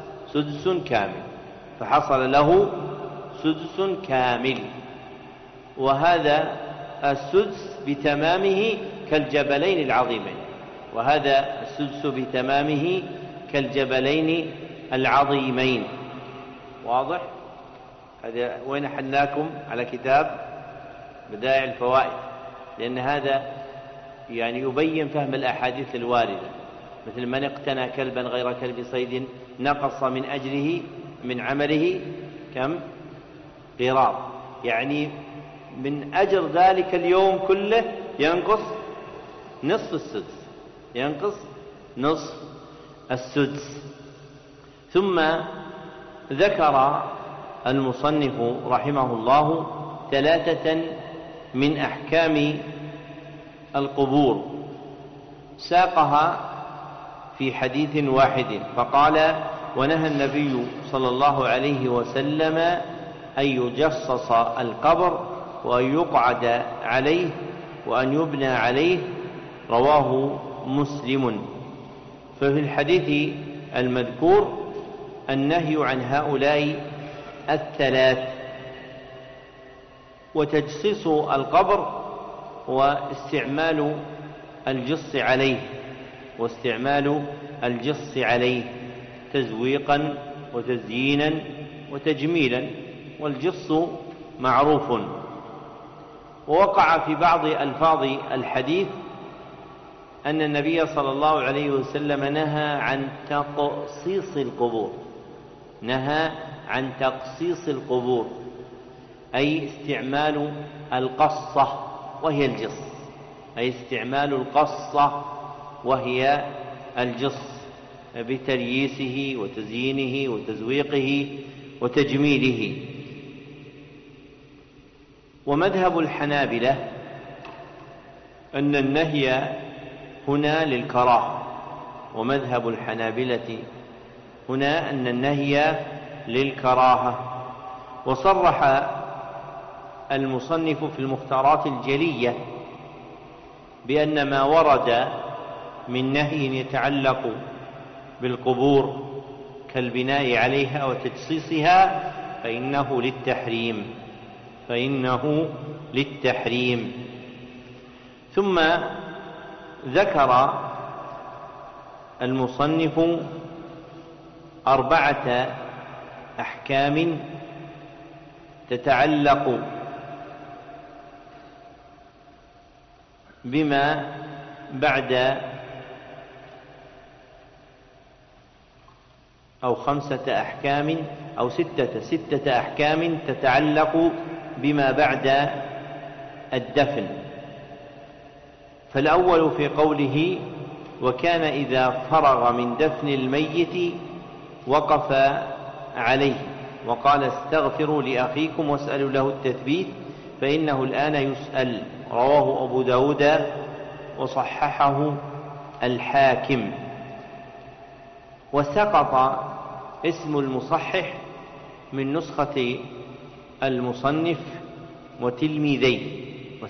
سدس كامل. وهذا السدس بتمامه كالجبلين العظيمين. واضح؟ هذا وين حلناكم على كتاب بدائع الفوائد، لأن هذا يعني يبين فهم الأحاديث الواردة، مثل من اقتنى كلبا غير كلب صيد نقص من أجره من عمله كم؟ قيراط، يعني من أجر ذلك اليوم كله ينقص نصف السدس، ينقص نصف السدس. ثم ذكر المصنف رحمه الله 3 من أحكام القبور ساقها في حديث واحد، فقال: ونهى النبي صلى الله عليه وسلم أن يجصص القبر وأن يقعد عليه وأن يبنى عليه، رواه مسلم. ففي الحديث المذكور النهي عن هؤلاء 3، وتجصيص القبر واستعمال الجص عليه تزويقا وتزيينا وتجميلا، والجص معروف. ووقع في بعض ألفاظ الحديث أن النبي صلى الله عليه وسلم نهى عن تقصيص القبور، أي استعمال القصة وهي الجص، بترييسه وتزيينه وتزويقه وتجميله. ومذهب الحنابلة أن النهي هنا للكراهة، وصرح المصنف في المختارات الجلية بأن ما ورد من نهي يتعلق بالقبور كالبناء عليها وتجصيصها فإنه للتحريم. ثم ذكر المصنف 4 أحكام تتعلق بما بعد، أو 5 أحكام أو 6 أحكام تتعلق بما بعد الدفن. فالأول في قوله: وكان إذا فرغ من دفن الميت وقف عليه وقال: استغفروا لأخيكم واسألوا له التثبيت فإنه الآن يسأل، رواه أبو داود وصححه الحاكم. وسقط اسم المصحح من نسخة المصنف وتلميذيه،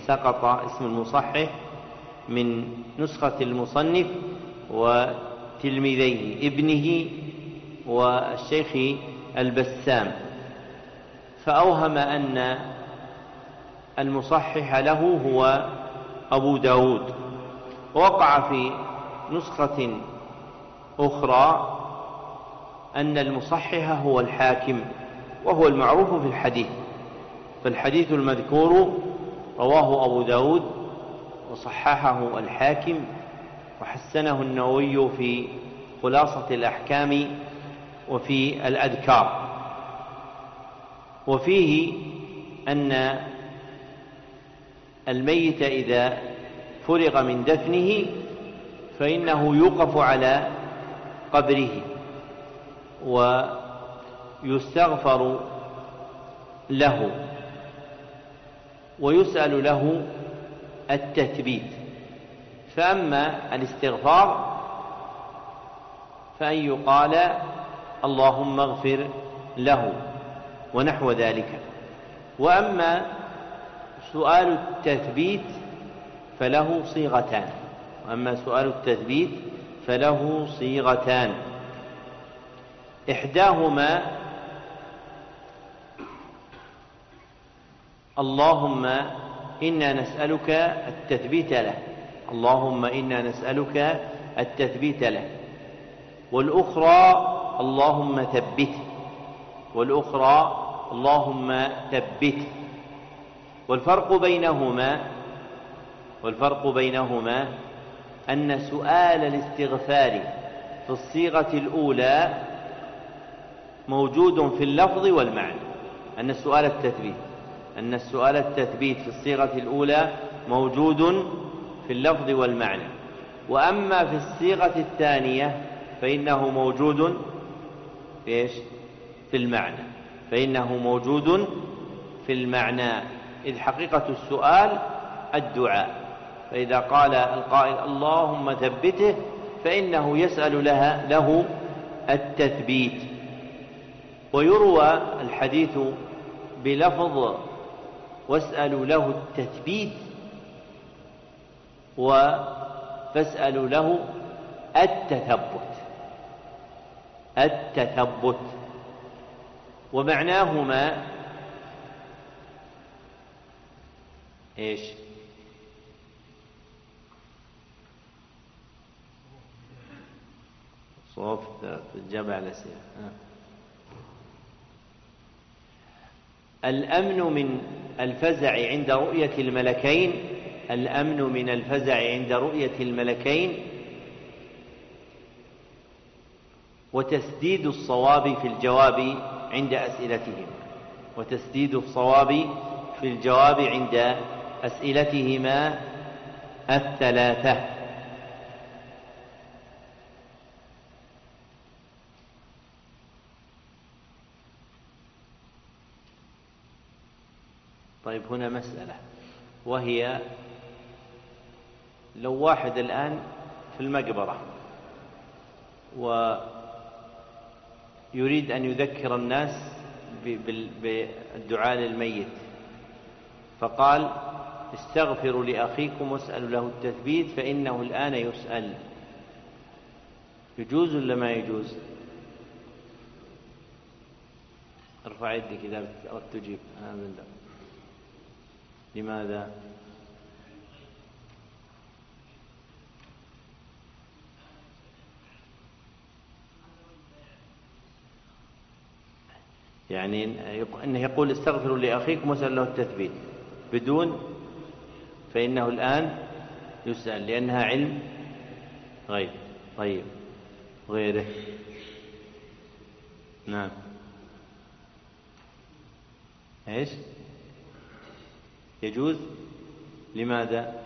ابنه والشيخ البسام، فأوهم أن المصحح له هو أبو داود. ووقع في نسخة أخرى أن المصحح هو الحاكم، وهو المعروف في الحديث. فالحديث المذكور رواه أبو داود وصححه الحاكم وحسنه النووي في خلاصة الأحكام وفي الأذكار. وفيه أن الميت إذا فرغ من دفنه فإنه يوقف على قبره ويستغفر له ويسأل له التثبيت. فأما الاستغفار فأن يقال: اللهم اغفر له ونحو ذلك. وأما سؤال التثبيت فله صيغتان، إحداهما: اللهم إنا نسألك التثبيت له، والأخرى: اللهم ثبته. والفرق بينهما أن سؤال الاستغفار في الصيغة الأولى موجود في اللفظ والمعنى، أن السؤال التثبيت في الصيغة الأولى موجود في اللفظ والمعنى. وأما في الصيغة الثانية فإنه موجود في المعنى، فإنه موجود في المعنى، إذ حقيقة السؤال الدعاء. فإذا قال القائل اللهم ثبته فإنه يسأل له التثبيت. ويروى الحديث بلفظ واسألوا له التثبيت فاسألوا له التثبت، ومعناهما ايش؟ صوف الجامع الأسئلة. الأمن من الفزع عند رؤية الملكين، الأمن من الفزع عند رؤية الملكين، وتسديد الصواب في الجواب عند أسئلتهم، وتسديد الصواب في الجواب عند أسئلتهما الثلاثة. طيب هنا مسألة، وهي لو واحد الآن في المقبرة ويريد أن يذكر الناس بالدعاء للميت، فقال استغفروا لأخيكم واسألوا له التثبيت فإنه الآن يسأل، يجوز ولا ما يجوز؟ ارفع يدك إذا أردت تجيب. لماذا؟ يعني أنه يقول استغفروا لأخيكم واسألوا له التثبيت بدون فإنه الآن يسأل، لأنها علم غيب. طيب غيره؟ نعم. ايش؟ يجوز؟ لماذا؟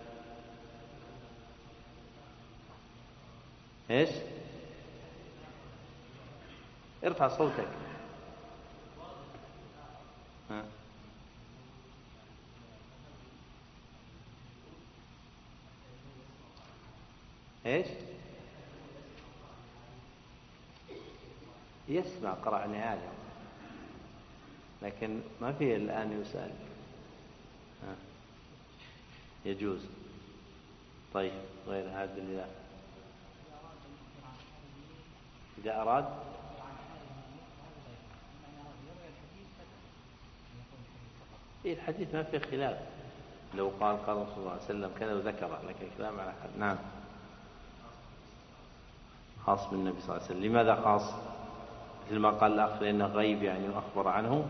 ايش؟ ارفع صوتك. ايش؟ يسمع قرأني هذا، لكن ما فيه الآن يسأل. يجوز. طيب غير هذا اللي إذا أراد الحديث ما فيه خلاف، لو قال رسول الله صلى الله عليه وسلم كذا وذكر لك كلام على حد. نعم. خاص بالنبي صلى الله عليه وسلم. لماذا خاص؟ مثل ما قال الأخ لأنه غيب يعني وأخبر عنه.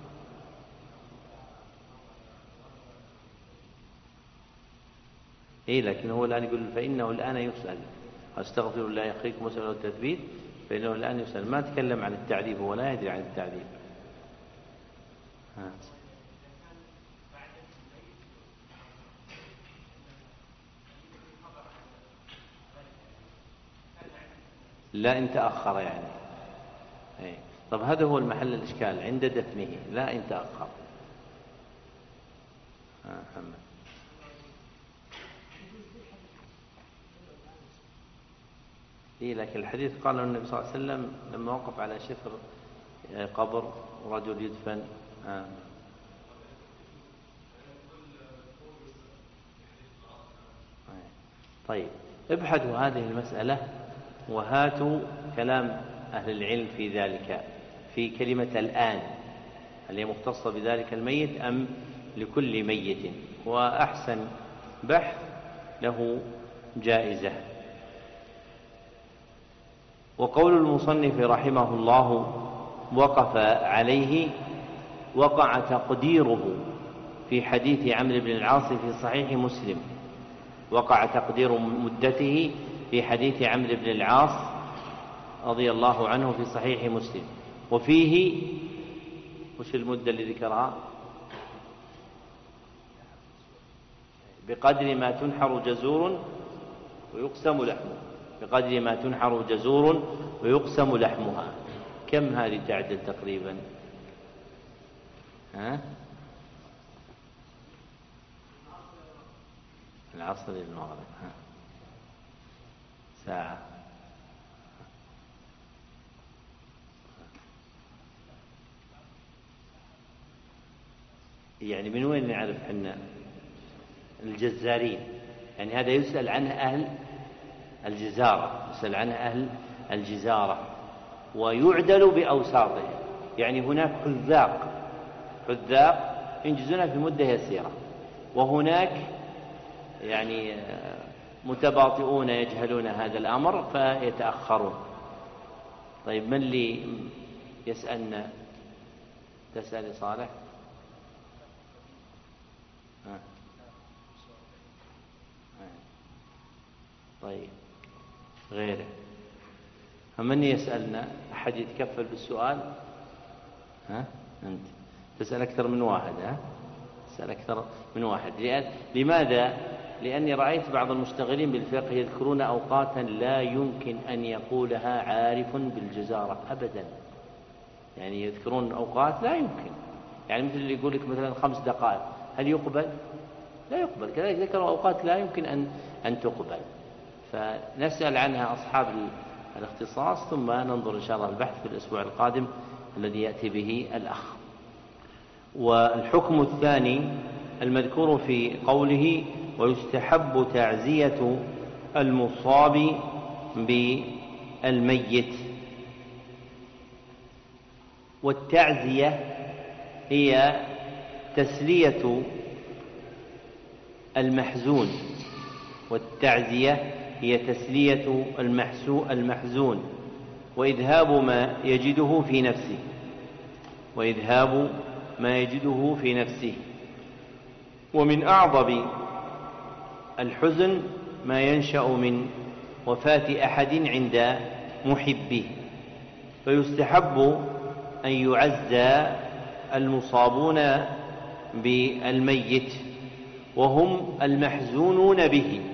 لكن هو الآن يقول فإنه الآن يسأل، أستغفر الله يخيكم واسألوا التثبيت فإنه الآن يسأل. ما تكلم عن التعذيب، هو لا يدري عن التعذيب. لا إن تأخر يعني. طب هذا هو المحل الإشكال عند دفنه، لا إن تأخر. محمد. لكن الحديث قال النبي صلى الله عليه وسلم لما وقف على شفر قبر رجل يدفن. طيب ابحثوا هذه المسألة وهاتوا كلام أهل العلم في ذلك، في كلمة الآن، هل هي مختصة بذلك الميت أم لكل ميت؟ وأحسن بحث له جائزة. وقول المصنف رحمه الله وقف عليه وقع تقديره في حديث عمرو بن العاص في صحيح مسلم، وقع تقدير مدته في حديث عمرو بن العاص رضي الله عنه في صحيح مسلم، وفيه وش المدة اللي ذكرها؟ بقدر ما تنحر جزور ويقسم لحمها، بقدر ما تنحر جزور ويقسم لحمها. كم هذه تعدل تقريبا؟ العصر للمغرب ساعة. يعني من وين نعرف حنا الجزارين؟ يعني هذا يسأل عنه أهل الجزارة، يسأل عنه أهل الجزارة، ويعدل بأوساطه. يعني هناك حذاق ينجزونها في مدة يسيرة، وهناك يعني متباطئون يجهلون هذا الأمر فيتأخرون. طيب من اللي يسألنا؟ تسأل صالح؟ طيب غيره؟ من يسألنا؟ أحد يتكفل بالسؤال؟ أنت تسأل أكثر من واحد؟ تسأل أكثر من واحد. لماذا؟ لأني رأيت بعض المشتغلين بالفقه يذكرون أوقاتا لا يمكن أن يقولها عارف بالجزارة أبدا. يعني يذكرون أوقات لا يمكن، يعني مثل اللي يقول لك مثلا 5 دقائق، هل يقبل؟ لا يقبل. كذلك ذكروا أوقات لا يمكن أن تقبل. فنسأل عنها أصحاب الاختصاص، ثم ننظر إن شاء الله البحث في الأسبوع القادم الذي يأتي به الأخ. والحكم الثاني المذكور في قوله: ويستحب تعزية المصاب بالميت. والتعزية هي تسلية المحزون، والتعزية هي تسلية المحزون وإذهاب ما يجده في نفسه، وإذهاب ما يجده في نفسه. ومن أعظم الحزن ما ينشأ من وفاة أحد عند محبه، فيستحب أن يعزى المصابون بالميت وهم المحزونون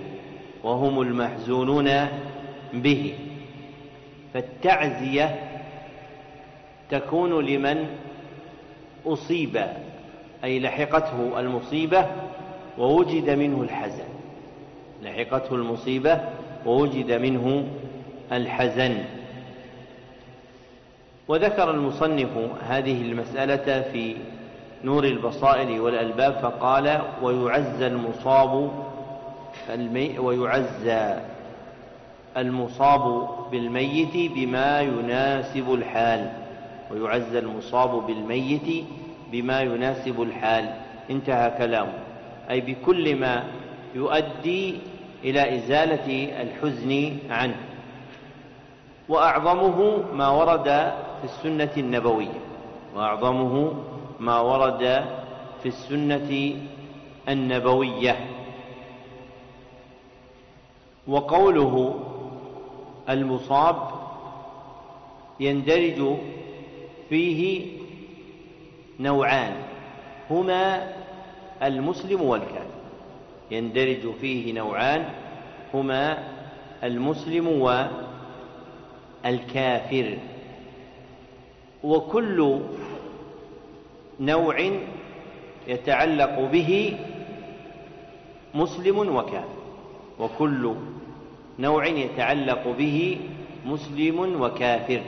به. فالتعزية تكون لمن أصيب، أي لحقته المصيبة ووجد منه الحزن، لحقته المصيبة ووجد منه الحزن. وذكر المصنف هذه المسألة في نور البصائر والألباب فقال: ويعزى المصاب بالميت بما يناسب الحال، ويعزى المصاب بالميت بما يناسب الحال. انتهى كلامه، أي بكل ما يؤدي إلى إزالة الحزن عنه. وأعظمه ما ورد في السنة النبوية، وأعظمه ما ورد في السنة النبوية. وقوله المصاب يندرج فيه نوعان هما المسلم والكافر، يندرج فيه نوعان هما المسلم والكافر. وكل نوع يتعلق به مسلم وكافر، وكل نوع يتعلق به مسلم وكافر.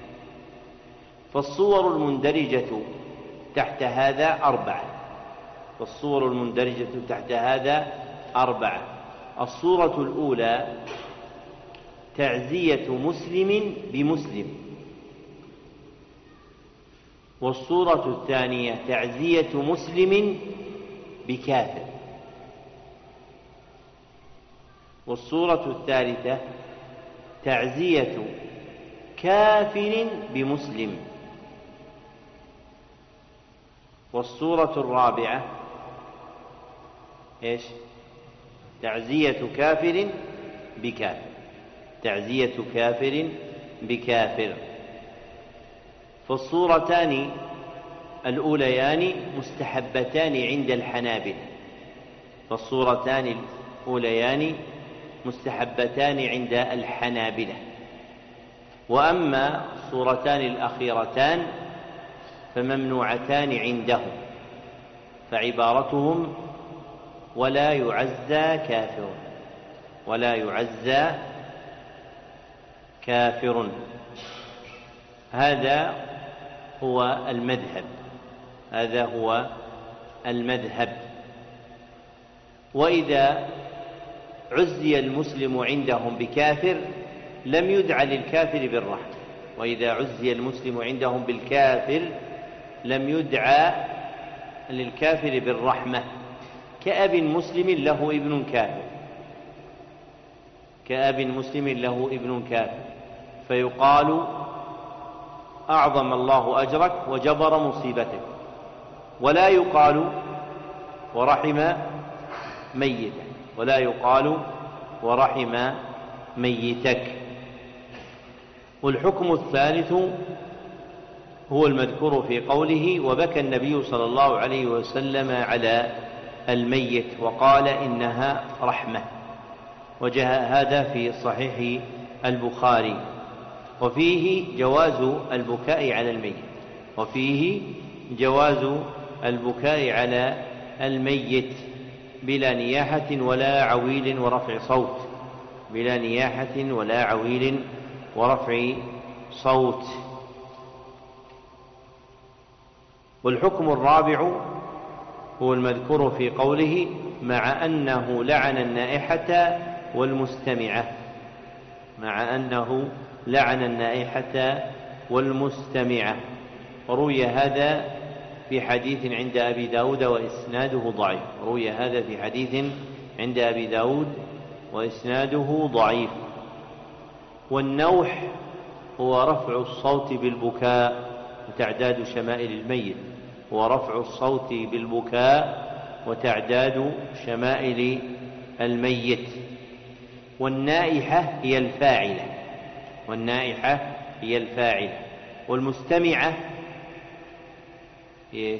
فالصور المندرجة تحت هذا 4، فالصور المندرجة تحت هذا 4. الصورة الأولى تعزية مسلم بمسلم، والصورة الثانية تعزية مسلم بكافر، والصورة الثالثة تعزية كافر بمسلم، والصورة الرابعة إيش؟ تعزية كافر بكافر، تعزية كافر بكافر. فالصورتان الأوليان مستحبتان عند الحنابلة، فالصورتان الأوليان مستحبتان عند الحنابلة، وأما الصورتان الأخيرتان فممنوعتان عندهم، فعبارتهم ولا يعزى كافر، ولا يعزى كافر. هذا هو المذهب، هذا هو المذهب. وإذا عزي المسلم عندهم بكافر لم يدع للكافر بالرحمة، وإذا عزي المسلم عندهم بالكافر لم يدعى للكافر بالرحمة، كأب مسلم له ابن كافر، كأب مسلم له ابن كافر، فيقال أعظم الله أجرك وجبر مصيبتك، ولا يقال ورحم ميتك، ولا يقال ورحم ميتك. والحكم الثالث هو المذكور في قوله وبكى النبي صلى الله عليه وسلم على الميت وقال إنها رحمة، وجاء هذا في صحيح البخاري. وفيه جواز البكاء على الميت، وفيه جواز البكاء على الميت بلا نياحة ولا عويل ورفع صوت، بلا نياحة ولا عويل ورفع صوت. والحكم الرابع هو المذكور في قوله مع أنه لعن النائحة والمستمعة، مع أنه لعن النائحة والمستمعة. وروي هذا في حديث عند أبي داود وإسناده ضعيف، روي هذا في حديث عند أبي داود وإسناده ضعيف. والنوح هو رفع الصوت بالبكاء وتعداد شمائل الميت، هو رفع الصوت بالبكاء وتعداد شمائل الميت. والنائحة هي الفاعلة، والنائحة هي الفاعلة. والمستمعة ايش؟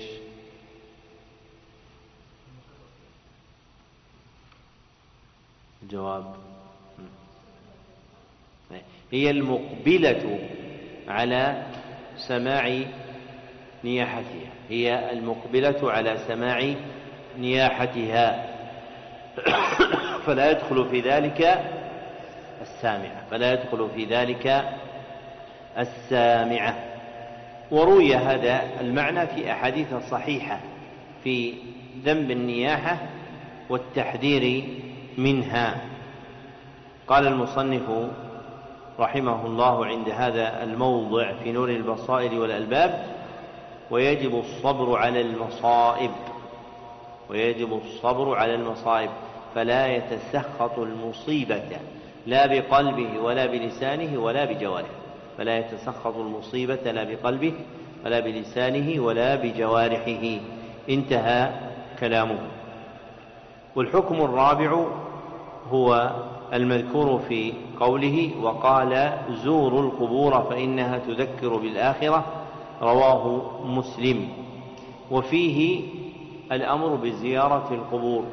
الجواب هي المقبلة على سماع نياحتها، هي المقبلة على سماع نياحتها، فلا يدخل في ذلك السامعة، فلا يدخل في ذلك السامعة. وروي هذا المعنى في أحاديث صحيحة في ذنب النياحة والتحذير منها. قال المصنف رحمه الله عند هذا الموضع في نور البصائر والألباب ويجب الصبر على المصائب، ويجب الصبر على المصائب، فلا يتسخط المصيبة لا بقلبه ولا بلسانه ولا بجوارحه، فلا يتسخط المصيبة لا بقلبه ولا بلسانه ولا بجوارحه. انتهى كلامه. والحكم الرابع هو المذكور في قوله وقال زوروا القبور فإنها تذكر بالآخرة، رواه مسلم. وفيه الأمر بزيارة القبور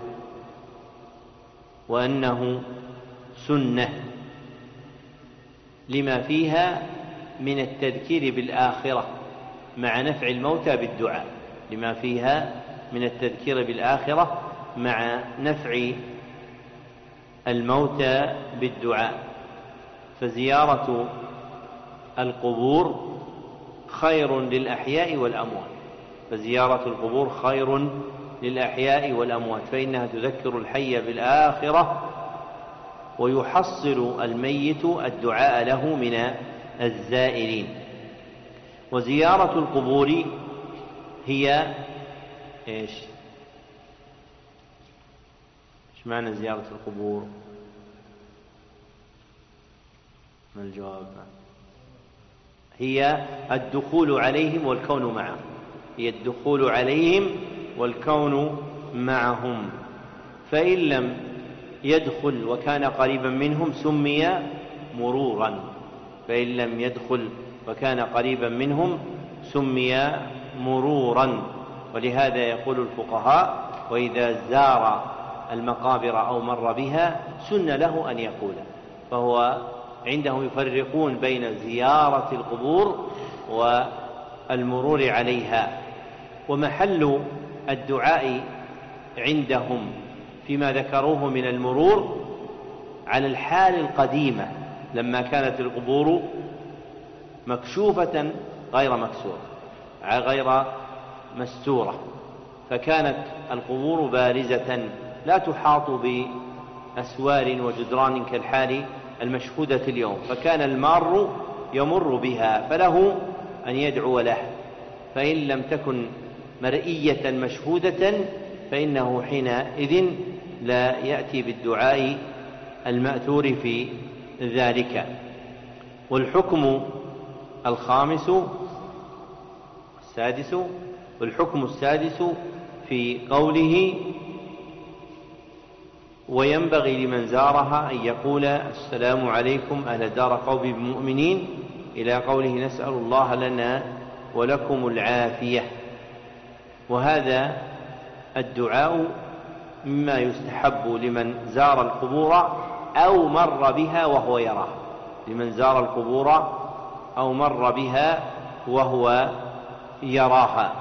وأنه سنة لما فيها من التذكير بالآخرة مع نفع الموتى بالدعاء، لما فيها من التذكير بالآخرة مع نفع الموتى بالدعاء. فزيارة القبور خير للأحياء والأموات، فزيارة القبور خير للأحياء والأموات، فإنها تذكر الحي بالآخرة ويحصل الميت الدعاء له من الزائرين. وزيارة القبور هي ايش معنى زيارة القبور؟ ما الجواب؟ هي الدخول عليهم والكون معهم، هي الدخول عليهم والكون معهم. فإن لم يدخل وكان قريبا منهم سمي مرورا، فإن لم يدخل وكان قريبا منهم سمي مرورا. ولهذا يقول الفقهاء وإذا زار المقابر أو مر بها سن له أن يقول. فهو عندهم يفرقون بين زيارة القبور والمرور عليها. ومحل الدعاء عندهم فيما ذكروه من المرور على الحال القديمة لما كانت القبور مكشوفة غير مكسورة غير مستورة، فكانت القبور بارزة لا تحاط بأسوار وجدران كالحال المشهودة اليوم، فكان المار يمر بها فله أن يدعو له، فإن لم تكن مرئية مشهودة فإنه حينئذ لا يأتي بالدعاء المأثور في ذلك. والحكم السادس في قوله وينبغي لمن زارها أن يقول السلام عليكم أهل دار قوم المؤمنين إلى قوله نسأل الله لنا ولكم العافية. وهذا الدعاء مما يستحب لمن زار القبور أو مر بها وهو يراها، لمن زار القبور أو مر بها وهو يراها.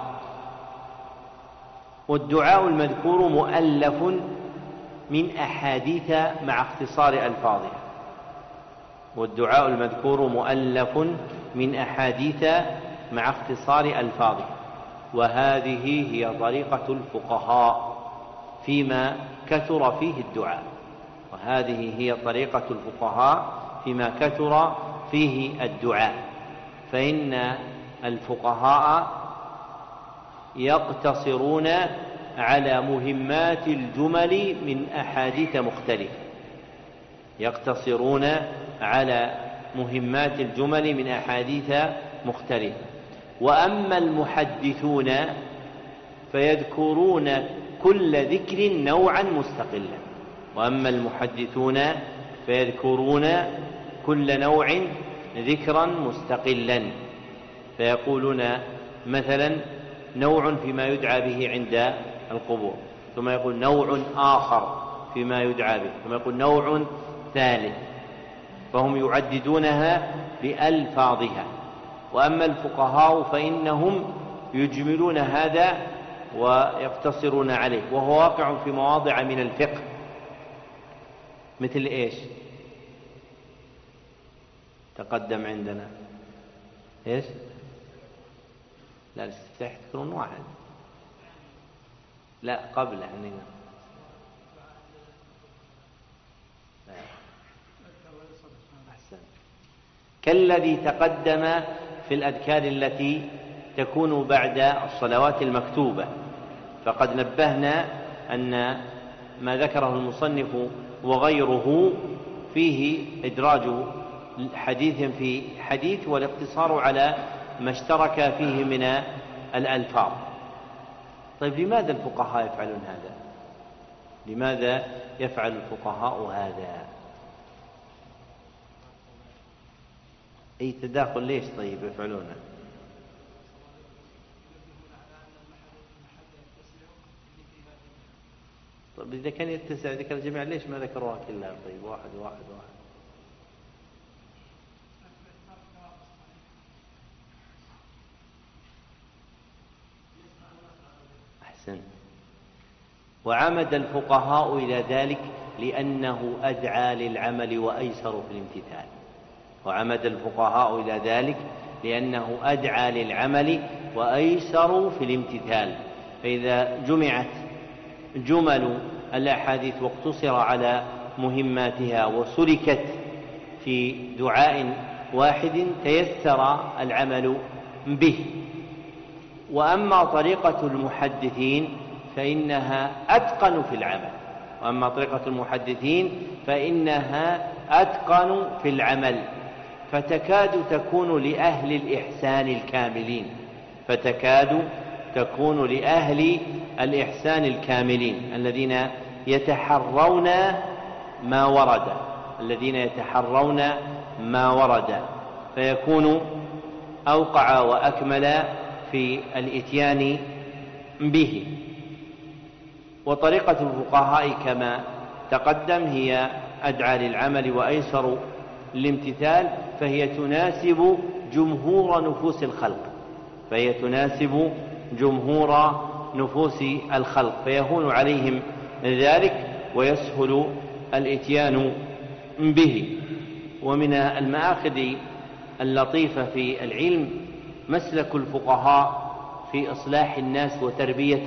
والدعاء المذكور مؤلف من أحاديث مع اختصار ألفاظها، والدعاء المذكور مؤلف من أحاديث مع اختصار ألفاظها، وهذه هي طريقة الفقهاء فيما كثر فيه الدعاء، فإن الفقهاء يقتصرون على مهمات الجمل من أحاديث مختلفة. وأما المحدثون فيذكرون كل ذكر نوعا ذكرا مستقلا، فيقولون مثلا نوع فيما يدعى به عند القبور، ثم يقول نوع آخر فيما يدعى به، ثم يقول نوع ثالث، فهم يعددونها بألفاظها. وأما الفقهاء فإنهم يجملون هذا ويقتصرون عليه، وهو واقع في مواضع من الفقه، مثل إيش؟ تقدم عندنا إيش؟ لا، الاستفتاح تذكرون واحد، لا قبله عندنا أحسن، كالذي تقدم في الأذكار التي تكون بعد الصلوات المكتوبة. فقد نبهنا أن ما ذكره المصنف وغيره فيه إدراج حديث في حديث والاقتصار على ما اشترك فيه من الألفاظ. طيب لماذا الفقهاء يفعلون هذا؟ لماذا يفعل الفقهاء هذا؟ أي تداخل ليش طيب يفعلونه؟ طيب إذا كان يتسع ذكر الجميع ليش ما ذكروها كلها؟ طيب واحد أحسن. وعمد الفقهاء إلى ذلك لأنه أدعى للعمل وأيسر في الامتثال. فإذا جمعت جمل الأحاديث واقتصر على مهماتها وسلكت في دعاء واحد تيسر العمل به. وأما طريقة المحدثين فإنها أتقن في العمل، فتكاد تكون لأهل الإحسان الكاملين الذين يتحرون ما ورد، فيكون أوقع وأكمل في الإتيان به. وطريقة الفقهاء كما تقدم هي أدعى للعمل وأيسر للامتثال، فهي تناسب جمهور نفوس الخلق، فيهون عليهم ذلك ويسهل الإتيان به. ومن المآخذ اللطيفة في العلم مسلك الفقهاء في إصلاح الناس وتربية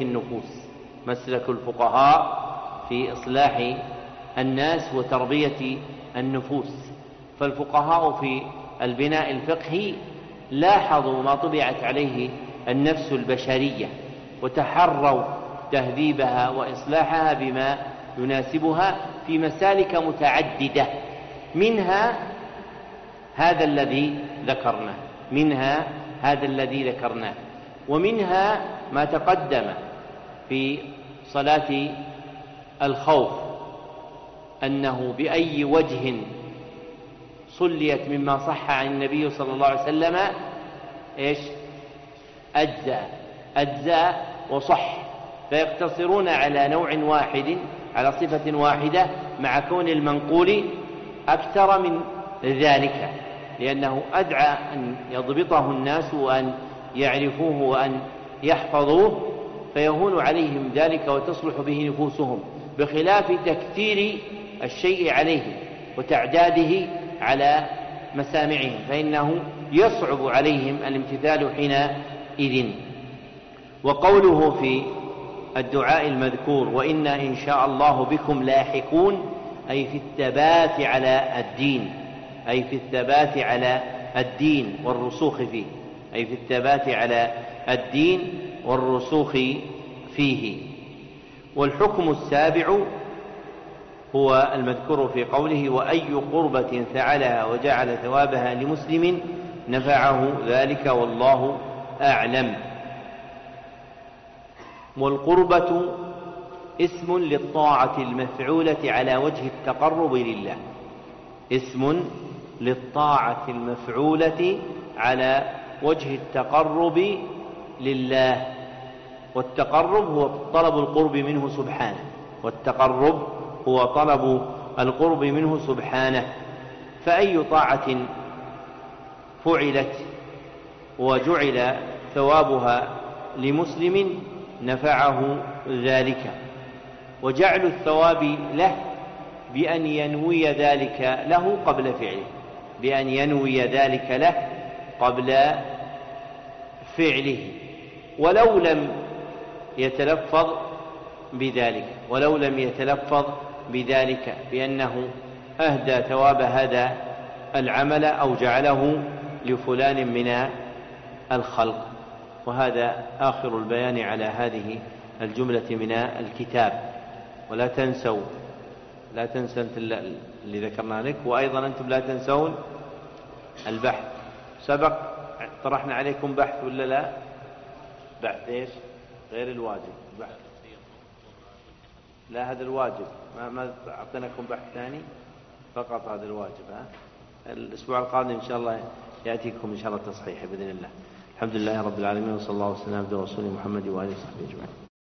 النفوس. فالفقهاء في البناء الفقهي لاحظوا ما طبعت عليه النفس البشرية وتحروا تهذيبها وإصلاحها بما يناسبها في مسالك متعددة، منها هذا الذي ذكرناه، ومنها ما تقدم في صلاة الخوف أنه بأي وجه صليت مما صح عن النبي صلى الله عليه وسلم أجزاء وصح، فيقتصرون على نوع واحد، على صفة واحدة، مع كون المنقول أكثر من ذلك، لأنه أدعى أن يضبطه الناس وأن يعرفوه وأن يحفظوه، فيهون عليهم ذلك وتصلح به نفوسهم، بخلاف تكثير الشيء عليه وتعداده على مسامعهم، فإنه يصعب عليهم الامتثال حينئذ. وقوله في الدعاء المذكور وإنا إن شاء الله بكم لاحقون، أي في الثبات على الدين والرسوخ فيه. والحكم السابع هو المذكور في قوله وأي قربة فعلها وجعل ثوابها لمسلم نفعه ذلك والله أعلم. والقربة اسم للطاعة المفعولة على وجه التقرب لله، والتقرب هو طلب القرب منه سبحانه. فأي طاعة فعلت وجعل ثوابها لمسلم نفعه ذلك. وجعل الثواب له بأن ينوي ذلك له قبل فعله، ولو لم يتلفظ بذلك بأنه أهدى ثواب هذا العمل أو جعله لفلان من الخلق. وهذا آخر البيان على هذه الجملة من الكتاب. ولا تنسوا اللي ذكرنا لك، وأيضا أنتم لا تنسون البحث. سبق طرحنا عليكم بحث ولا لا؟ بحث إيش؟ غير الواجب، بحث. لا، هذا الواجب، ما أعطيناكم بحث ثاني، فقط هذا الواجب. الأسبوع القادم إن شاء الله يأتيكم إن شاء الله تصحيح بإذن الله. الحمد لله رب العالمين، وصلى الله وسلم على عبده ورسوله محمد وآله وصحبه أجمعين.